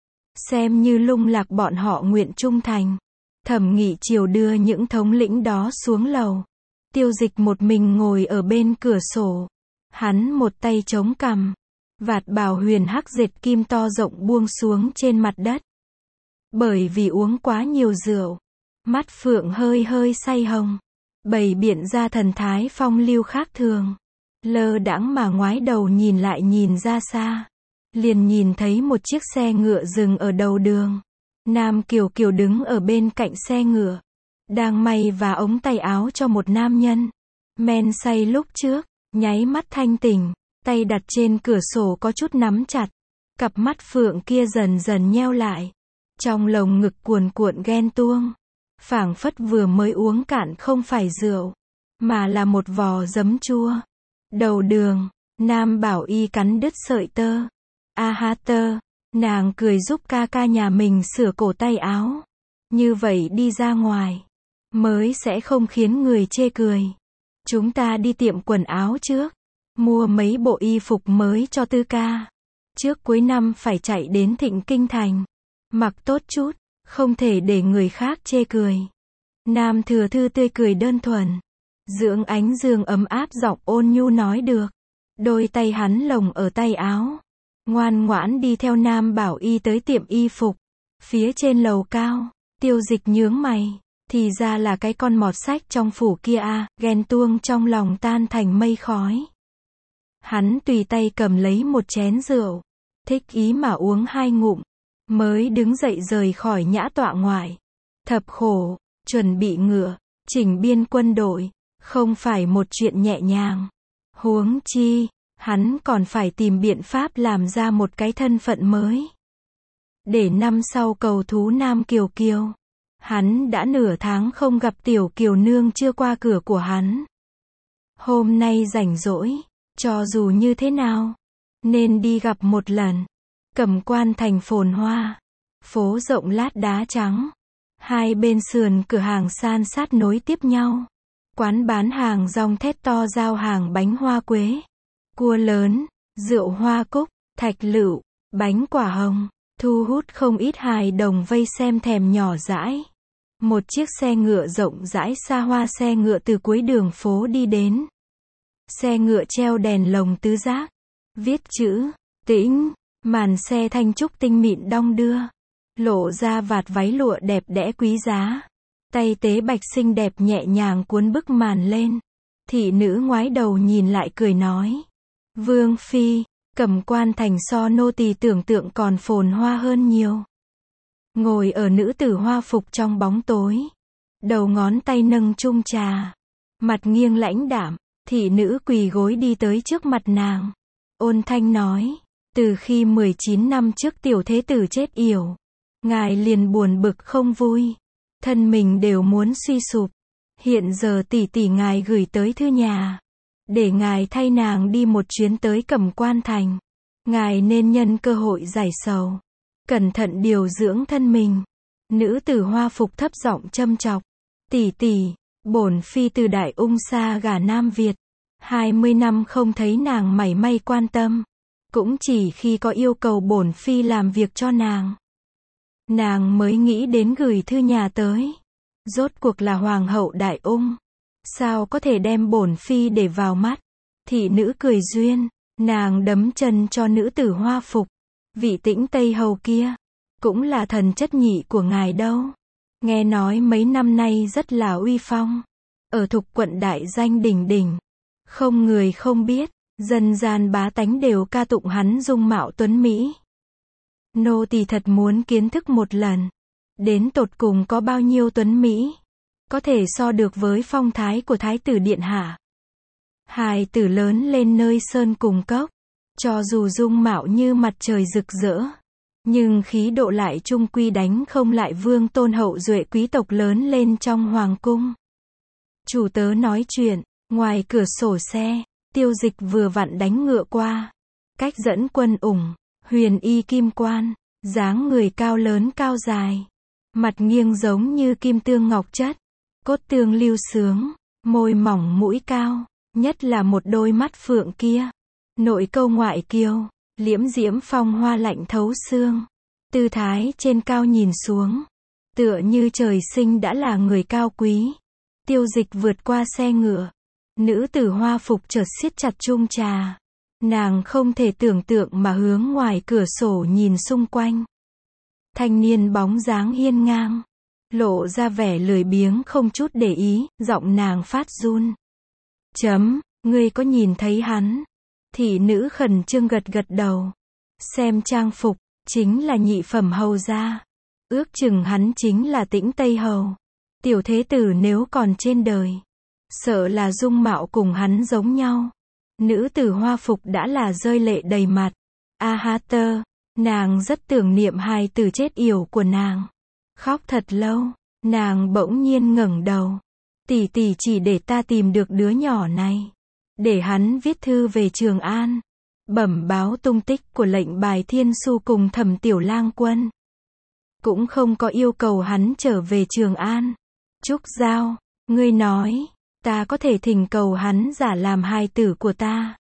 Xem như lung lạc bọn họ nguyện trung thành. Thẩm Nghị Triều đưa những thống lĩnh đó xuống lầu. Tiêu Dịch một mình ngồi ở bên cửa sổ. Hắn một tay chống cằm. Vạt bào huyền hắc dệt kim to rộng buông xuống trên mặt đất. Bởi vì uống quá nhiều rượu. Mắt phượng hơi hơi say hồng. Bày biện ra thần thái phong lưu khác thường. Lơ đãng mà ngoái đầu nhìn lại nhìn ra xa. Liền nhìn thấy một chiếc xe ngựa dừng ở đầu đường. Nam Kiều Kiều đứng ở bên cạnh xe ngựa. Đang may và ống tay áo cho một nam nhân. Men say lúc trước. Nháy mắt thanh tỉnh. Tay đặt trên cửa sổ có chút nắm chặt. Cặp mắt phượng kia dần dần nheo lại. Trong lồng ngực cuồn cuộn ghen tuông. Phảng phất vừa mới uống cạn không phải rượu. Mà là một vò giấm chua. Đầu đường. Nam Bảo Y cắn đứt sợi tơ. A ha tơ. Nàng cười giúp ca ca nhà mình sửa cổ tay áo. Như vậy đi ra ngoài. Mới sẽ không khiến người chê cười. Chúng ta đi tiệm quần áo trước. Mua mấy bộ y phục mới cho tư ca. Trước cuối năm phải chạy đến Thịnh Kinh Thành. Mặc tốt chút. Không thể để người khác chê cười. Nam Thừa Thư tươi cười đơn thuần. Dưỡng ánh dương ấm áp giọng ôn nhu nói được. Đôi tay hắn lồng ở tay áo. Ngoan ngoãn đi theo Nam Bảo Y tới tiệm y phục. Phía trên lầu cao. Tiêu Dịch nhướng mày. Thì ra là cái con mọt sách trong phủ kia à. Ghen tuông trong lòng tan thành mây khói. Hắn tùy tay cầm lấy một chén rượu. Thích ý mà uống hai ngụm. Mới đứng dậy rời khỏi nhã tọa ngoại. Thập khổ. Chuẩn bị ngựa. Chỉnh biên quân đội. Không phải một chuyện nhẹ nhàng. Huống chi. Hắn còn phải tìm biện pháp làm ra một cái thân phận mới. Để năm sau cầu thú Nam Kiều Kiều. Hắn đã nửa tháng không gặp tiểu Kiều nương chưa qua cửa của hắn. Hôm nay rảnh rỗi. Cho dù như thế nào. Nên đi gặp một lần. Cẩm Quan thành phồn hoa. Phố rộng lát đá trắng. Hai bên sườn cửa hàng san sát nối tiếp nhau. Quán bán hàng rong thét to giao hàng bánh hoa quế. Cua lớn, rượu hoa cúc, thạch lựu, bánh quả hồng, thu hút không ít hài đồng vây xem thèm nhỏ dãi. Một chiếc xe ngựa rộng rãi xa hoa xe ngựa từ cuối đường phố đi đến. Xe ngựa treo đèn lồng tứ giác, viết chữ, tĩnh, màn xe thanh trúc tinh mịn đong đưa. Lộ ra vạt váy lụa đẹp đẽ quý giá. Tay tế bạch xinh đẹp nhẹ nhàng cuốn bức màn lên. Thị nữ ngoái đầu nhìn lại cười nói. Vương phi, Cẩm Quan thành so nô tỳ tưởng tượng còn phồn hoa hơn nhiều. Ngồi ở nữ tử hoa phục trong bóng tối. Đầu ngón tay nâng chung trà. Mặt nghiêng lãnh đạm, thị nữ quỳ gối đi tới trước mặt nàng. Ôn thanh nói. Từ khi mười chín năm trước tiểu thế tử chết yểu. Ngài liền buồn bực không vui. Thân mình đều muốn suy sụp. Hiện giờ tỷ tỷ ngài gửi tới thư nhà. Để ngài thay nàng đi một chuyến tới Cẩm Quan thành. Ngài nên nhân cơ hội giải sầu. Cẩn thận điều dưỡng thân mình. Nữ tử hoa phục thấp giọng châm chọc. Tỷ tỷ, bổn phi từ Đại Ung xa gả Nam Việt. hai mươi năm không thấy nàng mảy may quan tâm. Cũng chỉ khi có yêu cầu bổn phi làm việc cho nàng. Nàng mới nghĩ đến gửi thư nhà tới. Rốt cuộc là hoàng hậu Đại Ung. Sao có thể đem bổn phi để vào mắt. Thị nữ cười duyên. Nàng đấm chân cho nữ tử hoa phục. Vị Tĩnh Tây hầu kia. Cũng là thần chất nhị của ngài đâu. Nghe nói mấy năm nay rất là uy phong. ở Thục quận đại danh đỉnh đỉnh. Không người không biết, dân gian bá tánh đều ca tụng hắn dung mạo tuấn Mỹ. Nô tỳ thật muốn kiến thức một lần. Đến tột cùng có bao nhiêu tuấn Mỹ. Có thể so được với phong thái của Thái tử Điện Hạ. Hài tử lớn lên nơi sơn cùng cốc. Cho dù dung mạo như mặt trời rực rỡ. Nhưng khí độ lại trung quy đánh không lại vương tôn hậu duệ quý tộc lớn lên trong hoàng cung. Chủ tớ nói chuyện, ngoài cửa sổ xe, Tiêu Dịch vừa vặn đánh ngựa qua. Cách dẫn quân ủng, huyền y kim quan, dáng người cao lớn cao dài. Mặt nghiêng giống như kim tương ngọc chất, cốt tương lưu sướng, môi mỏng mũi cao, nhất là một đôi mắt phượng kia. Nội câu ngoại kiêu, liễm diễm phong hoa lạnh thấu xương. Tư thái trên cao nhìn xuống, tựa như trời sinh đã là người cao quý. Tiêu Dịch vượt qua xe ngựa. Nữ tử hoa phục chợt siết chặt chung trà. Nàng không thể tưởng tượng mà hướng ngoài cửa sổ nhìn xung quanh. Thanh niên bóng dáng hiên ngang, lộ ra vẻ lười biếng không chút để ý, giọng nàng phát run. Chấm, ngươi có nhìn thấy hắn? Thị nữ khẩn trương gật gật đầu. Xem trang phục, chính là nhị phẩm hầu gia. Ước chừng hắn chính là Tĩnh Tây Hầu. Tiểu thế tử nếu còn trên đời, sợ là dung mạo cùng hắn giống nhau. Nữ tử hoa phục đã là rơi lệ đầy mặt. A ha tơ, nàng rất tưởng niệm hài tử chết yểu của nàng. Khóc thật lâu, nàng bỗng nhiên ngẩng đầu. Tỷ tỷ chỉ để ta tìm được đứa nhỏ này. Để hắn viết thư về Trường An. Bẩm báo tung tích của lệnh bài Thiên Su cùng Thẩm Tiểu Lang Quân. Cũng không có yêu cầu hắn trở về Trường An. Trúc Giao, ngươi nói, ta có thể thỉnh cầu hắn giả làm hài tử của ta.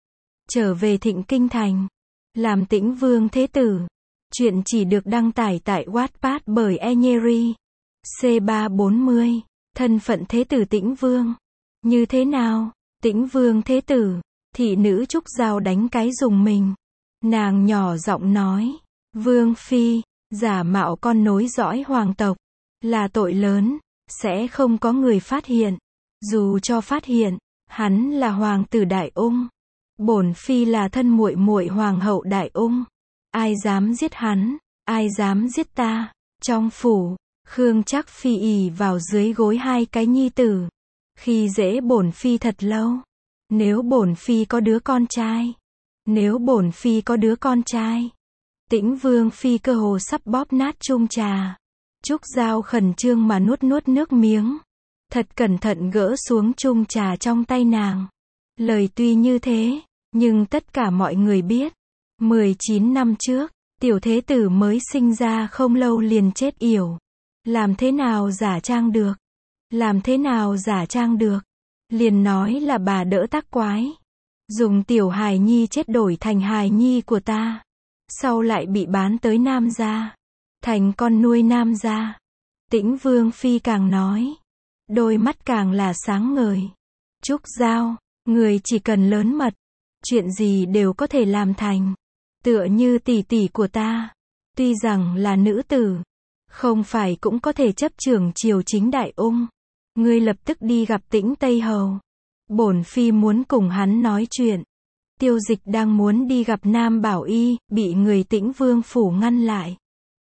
Trở về Thịnh Kinh Thành. Làm Tĩnh Vương Thế Tử. Chuyện chỉ được đăng tải tại Wattpad bởi Enyeri. C ba bốn mươi. Thân phận Thế Tử Tĩnh Vương. Như thế nào? Tĩnh Vương Thế Tử. Thị nữ Trúc Giao đánh cái dùng mình. Nàng nhỏ giọng nói. Vương Phi, giả mạo con nối dõi hoàng tộc. Là tội lớn. Sẽ không có người phát hiện. Dù cho phát hiện, hắn là hoàng tử Đại Ung. Bổn Phi là thân muội muội hoàng hậu Đại Ung. Ai dám giết hắn? Ai dám giết ta? Trong phủ, Khương Trác Phi ỷ vào dưới gối hai cái nhi tử. Khi dễ bổn Phi thật lâu. Nếu bổn Phi có đứa con trai. Nếu bổn Phi có đứa con trai. Tĩnh Vương Phi cơ hồ sắp bóp nát chung trà. Trúc Giao khẩn trương mà nuốt nuốt nước miếng. Thật cẩn thận gỡ xuống chung trà trong tay nàng. Lời tuy như thế, nhưng tất cả mọi người biết. mười chín năm trước, tiểu thế tử mới sinh ra không lâu liền chết yểu. Làm thế nào giả trang được? Làm thế nào giả trang được? Liền nói là bà đỡ tác quái. Dùng tiểu hài nhi chết đổi thành hài nhi của ta. Sau lại bị bán tới Nam gia. Thành con nuôi Nam gia. Tĩnh Vương Phi càng nói. Đôi mắt càng là sáng ngời. Trúc Giao, người chỉ cần lớn mật. Chuyện gì đều có thể làm thành. Tựa như tỷ tỷ của ta. Tuy rằng là nữ tử. Không phải cũng có thể chấp trưởng triều chính Đại Ung. Ngươi lập tức đi gặp Tĩnh Tây Hầu. Bổn Phi muốn cùng hắn nói chuyện. Tiêu Dịch đang muốn đi gặp Nam Bảo Y, bị người Tĩnh Vương phủ ngăn lại.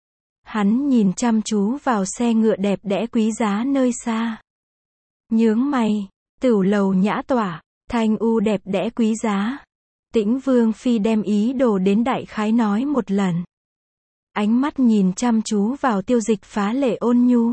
Hắn nhìn chăm chú vào xe ngựa đẹp đẽ quý giá nơi xa. Nhướng mày, tửu lầu nhã tỏa, thanh u đẹp đẽ quý giá. Tĩnh Vương Phi đem ý đồ đến đại khái nói một lần. Ánh mắt nhìn chăm chú vào Tiêu Dịch phá lệ ôn nhu.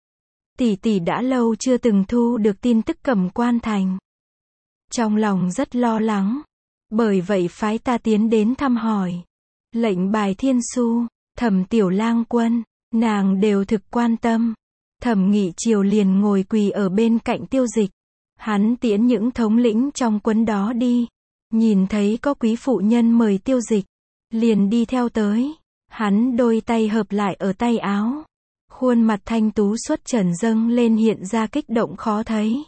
Tỷ tỷ đã lâu chưa từng thu được tin tức Cẩm Quan Thành. Trong lòng rất lo lắng. Bởi vậy phái ta tiến đến thăm hỏi. Lệnh bài Thiên Su, Thẩm Tiểu Lang Quân, nàng đều thực quan tâm. Thẩm Nghị Triều liền ngồi quỳ ở bên cạnh Tiêu Dịch. Hắn tiễn những thống lĩnh trong quân đó đi. Nhìn thấy có quý phụ nhân mời Tiêu Dịch. Liền đi theo tới. Hắn đôi tay hợp lại ở tay áo. Khuôn mặt thanh tú xuất trần dâng lên hiện ra kích động khó thấy.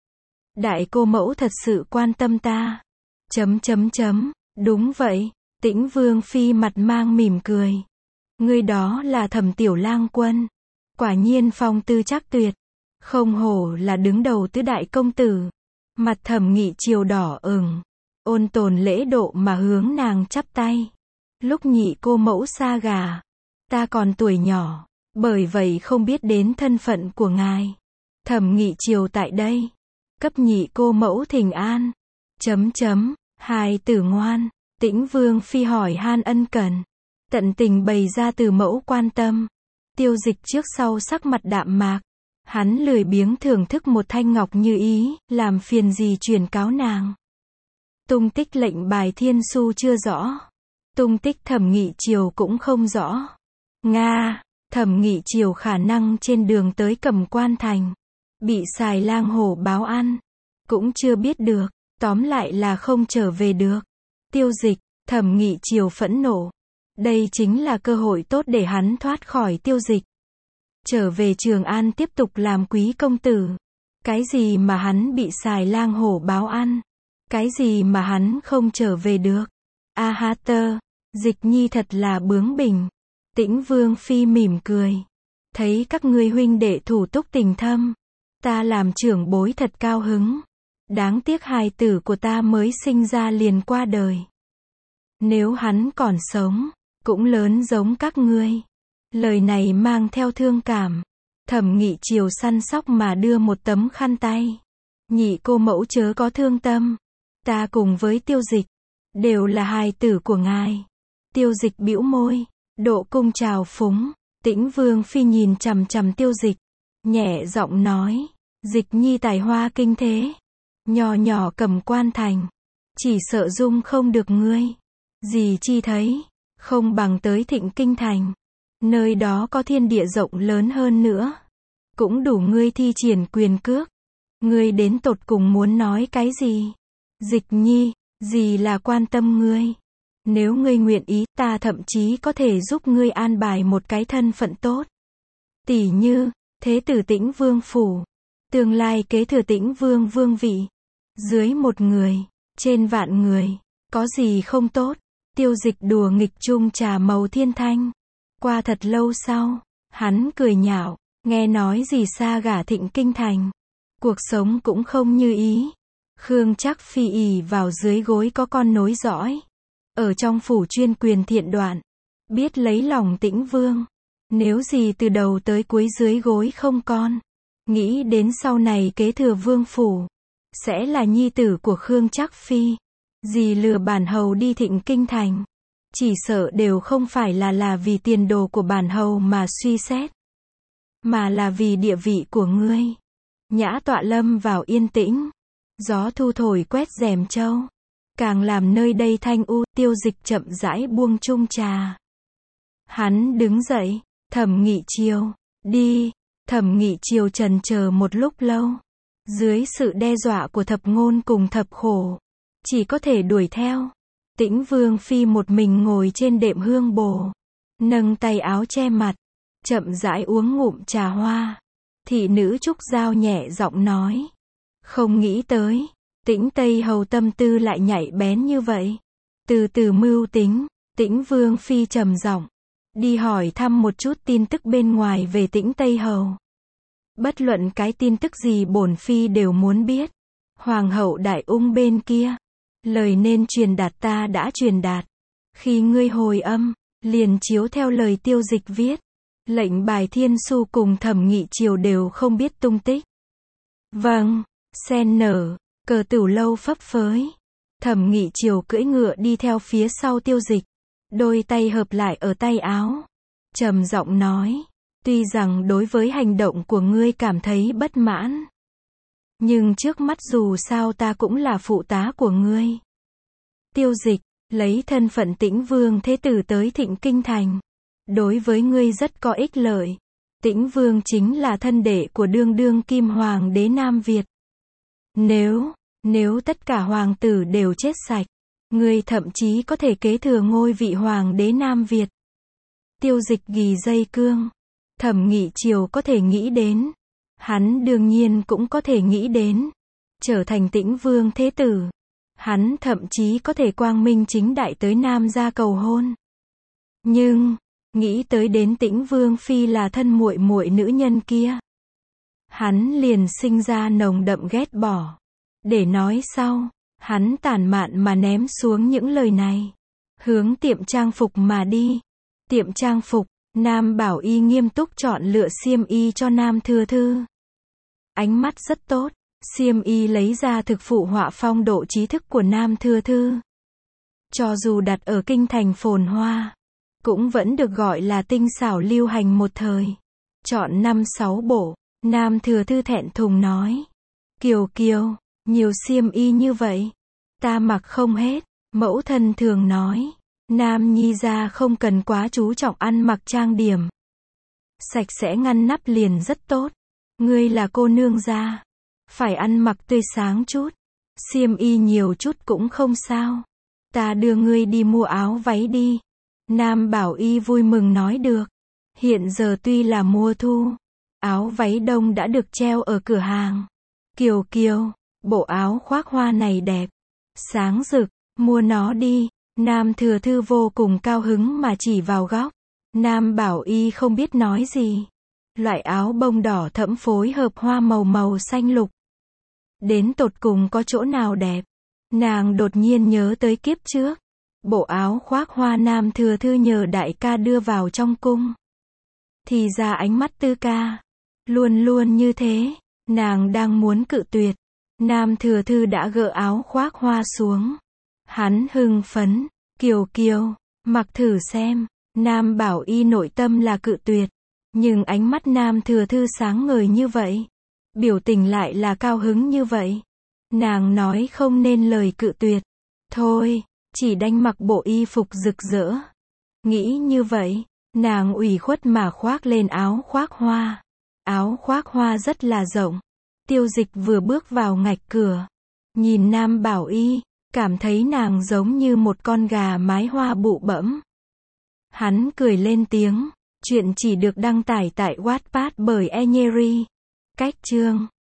Đại cô mẫu thật sự quan tâm ta. Chấm chấm chấm, đúng vậy. Tĩnh Vương Phi mặt mang mỉm cười. Người đó là Thẩm Tiểu Lang Quân. Quả nhiên phong tư chắc tuyệt. Không hổ là đứng đầu tứ đại công tử. Mặt Thẩm Nghị Triều đỏ ửng, ôn tồn lễ độ mà hướng nàng chắp tay. Lúc nhị cô mẫu xa gà, ta còn tuổi nhỏ, bởi vậy không biết đến thân phận của ngài. Thẩm Nghị Triều tại đây, cấp nhị cô mẫu thỉnh an. Chấm chấm, hài tử ngoan, Tĩnh Vương phi hỏi han ân cần, tận tình bày ra từ mẫu quan tâm. Tiêu Dịch trước sau sắc mặt đạm mạc, hắn lười biếng thưởng thức một thanh ngọc như ý, làm phiền gì truyền cáo nàng. Tung tích lệnh bài thiên su chưa rõ, tung tích Thẩm Nghị Triều cũng không rõ. Nga, Thẩm Nghị Triều khả năng trên đường tới Cẩm Quan thành, bị xài lang hổ báo ăn, cũng chưa biết được, tóm lại là không trở về được. Tiêu Dịch, Thẩm Nghị Triều phẫn nộ. Đây chính là cơ hội tốt để hắn thoát khỏi Tiêu Dịch. Trở về Trường An tiếp tục làm quý công tử. Cái gì mà hắn bị xài lang hổ báo ăn? Cái gì mà hắn không trở về được? A ha tơ, Dịch nhi thật là bướng bỉnh. Tĩnh Vương phi mỉm cười. Thấy các ngươi huynh đệ thủ túc tình thâm, ta làm trưởng bối thật cao hứng. Đáng tiếc hài tử của ta mới sinh ra liền qua đời. Nếu hắn còn sống, cũng lớn giống các ngươi. Lời này mang theo thương cảm. Thẩm Nghị Triều săn sóc mà đưa một tấm khăn tay. Nhị cô mẫu chớ có thương tâm. Ta cùng với Tiêu Dịch, đều là hài tử của ngài. Tiêu Dịch bĩu môi, độ cung trào phúng. Tĩnh Vương phi nhìn chằm chằm Tiêu Dịch, nhẹ giọng nói, Dịch nhi tài hoa kinh thế, nhỏ nhỏ Cẩm Quan thành, chỉ sợ dung không được ngươi. Dì chi thấy, không bằng tới Thịnh Kinh thành, nơi đó có thiên địa rộng lớn hơn nữa, cũng đủ ngươi thi triển quyền cước. Ngươi đến tột cùng muốn nói cái gì? Dịch nhi, dì là quan tâm ngươi. Nếu ngươi nguyện ý, ta thậm chí có thể giúp ngươi an bài một cái thân phận tốt. Tỷ như, thế tử Tĩnh Vương phủ, tương lai kế thừa Tĩnh Vương vương vị. Dưới một người, trên vạn người, có gì không tốt? Tiêu Dịch đùa nghịch chung trà màu thiên thanh. Qua thật lâu sau, hắn cười nhạo, nghe nói gì xa gả Thịnh Kinh thành, cuộc sống cũng không như ý. Khương Trác Phi ỷ vào dưới gối có con nối dõi, ở trong phủ chuyên quyền thiện đoạn, biết lấy lòng Tĩnh Vương. Nếu gì từ đầu tới cuối dưới gối không con, nghĩ đến sau này kế thừa vương phủ, sẽ là nhi tử của Khương Trác Phi. Dì lừa bản hầu đi Thịnh Kinh thành, chỉ sợ đều không phải là là vì tiền đồ của bản hầu mà suy xét, mà là vì địa vị của ngươi. Nhã tọa lâm vào yên tĩnh, gió thu thổi quét rèm châu, càng làm nơi đây thanh u. Tiêu Dịch chậm rãi buông chung trà. Hắn đứng dậy, Thẩm Nghị Triều, đi. Thẩm Nghị Triều trần chờ một lúc lâu, dưới sự đe dọa của Thập Ngôn cùng Thập Khổ, chỉ có thể đuổi theo. Tĩnh Vương phi một mình ngồi trên đệm hương bồ, nâng tay áo che mặt, chậm rãi uống ngụm trà hoa. Thị nữ Trúc Giao nhẹ giọng nói, không nghĩ tới, Tĩnh Tây hầu tâm tư lại nhạy bén như vậy. Từ từ mưu tính. Tĩnh Vương phi trầm giọng, đi hỏi thăm một chút tin tức bên ngoài về Tĩnh Tây hầu. Bất luận cái tin tức gì bổn phi đều muốn biết. Hoàng hậu Đại Ung bên kia, lời nên truyền đạt ta đã truyền đạt. Khi ngươi hồi âm, liền chiếu theo lời Tiêu Dịch viết. Lệnh bài thiên su cùng Thẩm Nghị Triều đều không biết tung tích. Vâng. Sen nở, cờ tửu lâu phấp phới. Thẩm Nghị Triều cưỡi ngựa đi theo phía sau Tiêu Dịch, đôi tay hợp lại ở tay áo, trầm giọng nói, tuy rằng đối với hành động của ngươi cảm thấy bất mãn, nhưng trước mắt dù sao ta cũng là phụ tá của ngươi. Tiêu Dịch, lấy thân phận Tĩnh Vương thế tử tới Thịnh Kinh thành, đối với ngươi rất có ích lợi. Tĩnh Vương chính là thân đệ của đương đương kim hoàng đế Nam Việt. Nếu, nếu tất cả hoàng tử đều chết sạch, ngươi thậm chí có thể kế thừa ngôi vị hoàng đế Nam Việt. Tiêu Dịch gỉ dây cương. Thẩm Nghị Triều có thể nghĩ đến, hắn đương nhiên cũng có thể nghĩ đến, trở thành Tĩnh Vương thế tử. Hắn thậm chí có thể quang minh chính đại tới Nam gia cầu hôn. Nhưng, nghĩ tới đến Tĩnh Vương phi là thân muội muội nữ nhân kia, Hắn liền sinh ra nồng đậm ghét bỏ. Để nói sau, hắn tản mạn mà ném xuống những lời này. Hướng tiệm trang phục mà đi. Tiệm trang phục, Nam Bảo Y nghiêm túc chọn lựa xiêm y cho Nam Thừa Thư. Ánh mắt rất tốt, xiêm y lấy ra thực phụ họa phong độ trí thức của Nam Thừa Thư. Cho dù đặt ở kinh thành phồn hoa, cũng vẫn được gọi là tinh xảo lưu hành một thời. Chọn năm sáu bộ, Nam Thừa Thư thẹn thùng nói. Kiều Kiều, nhiều xiêm y như vậy, ta mặc không hết. Mẫu thân thường nói, Nam nhi gia không cần quá chú trọng ăn mặc trang điểm. Sạch sẽ ngăn nắp liền rất tốt. Ngươi là cô nương gia, phải ăn mặc tươi sáng chút. Xiêm y nhiều chút cũng không sao. Ta đưa ngươi đi mua áo váy đi. Nam Bảo Y vui mừng nói được. Hiện giờ tuy là mùa thu, áo váy đông đã được treo ở cửa hàng. Kiều Kiều, bộ áo khoác hoa này đẹp, sáng rực, mua nó đi. Nam Thừa Thư vô cùng cao hứng mà chỉ vào góc. Nam Bảo Y không biết nói gì. Loại áo bông đỏ thẫm phối hợp hoa màu màu xanh lục. Đến tột cùng có chỗ nào đẹp. Nàng đột nhiên nhớ tới kiếp trước. Bộ áo khoác hoa Nam Thừa Thư nhờ đại ca đưa vào trong cung. Thì ra ánh mắt Tư ca luôn luôn như thế. Nàng đang muốn cự tuyệt. Nam Thừa Thư đã gỡ áo khoác hoa xuống. Hắn hưng phấn. Kiều Kiều, mặc thử xem. Nam Bảo Y nội tâm là cự tuyệt. Nhưng ánh mắt Nam Thừa Thư sáng ngời như vậy. Biểu tình lại là cao hứng như vậy. Nàng nói không nên lời cự tuyệt. Thôi, chỉ đành mặc bộ y phục rực rỡ. Nghĩ như vậy, nàng ủy khuất mà khoác lên áo khoác hoa. Áo khoác hoa rất là rộng. Tiêu Dịch vừa bước vào ngạch cửa, nhìn Nam Bảo Y, cảm thấy nàng giống như một con gà mái hoa bụ bẫm. Hắn cười lên tiếng. Chuyện chỉ được đăng tải tại Wattpad bởi Enyeri. Cách chương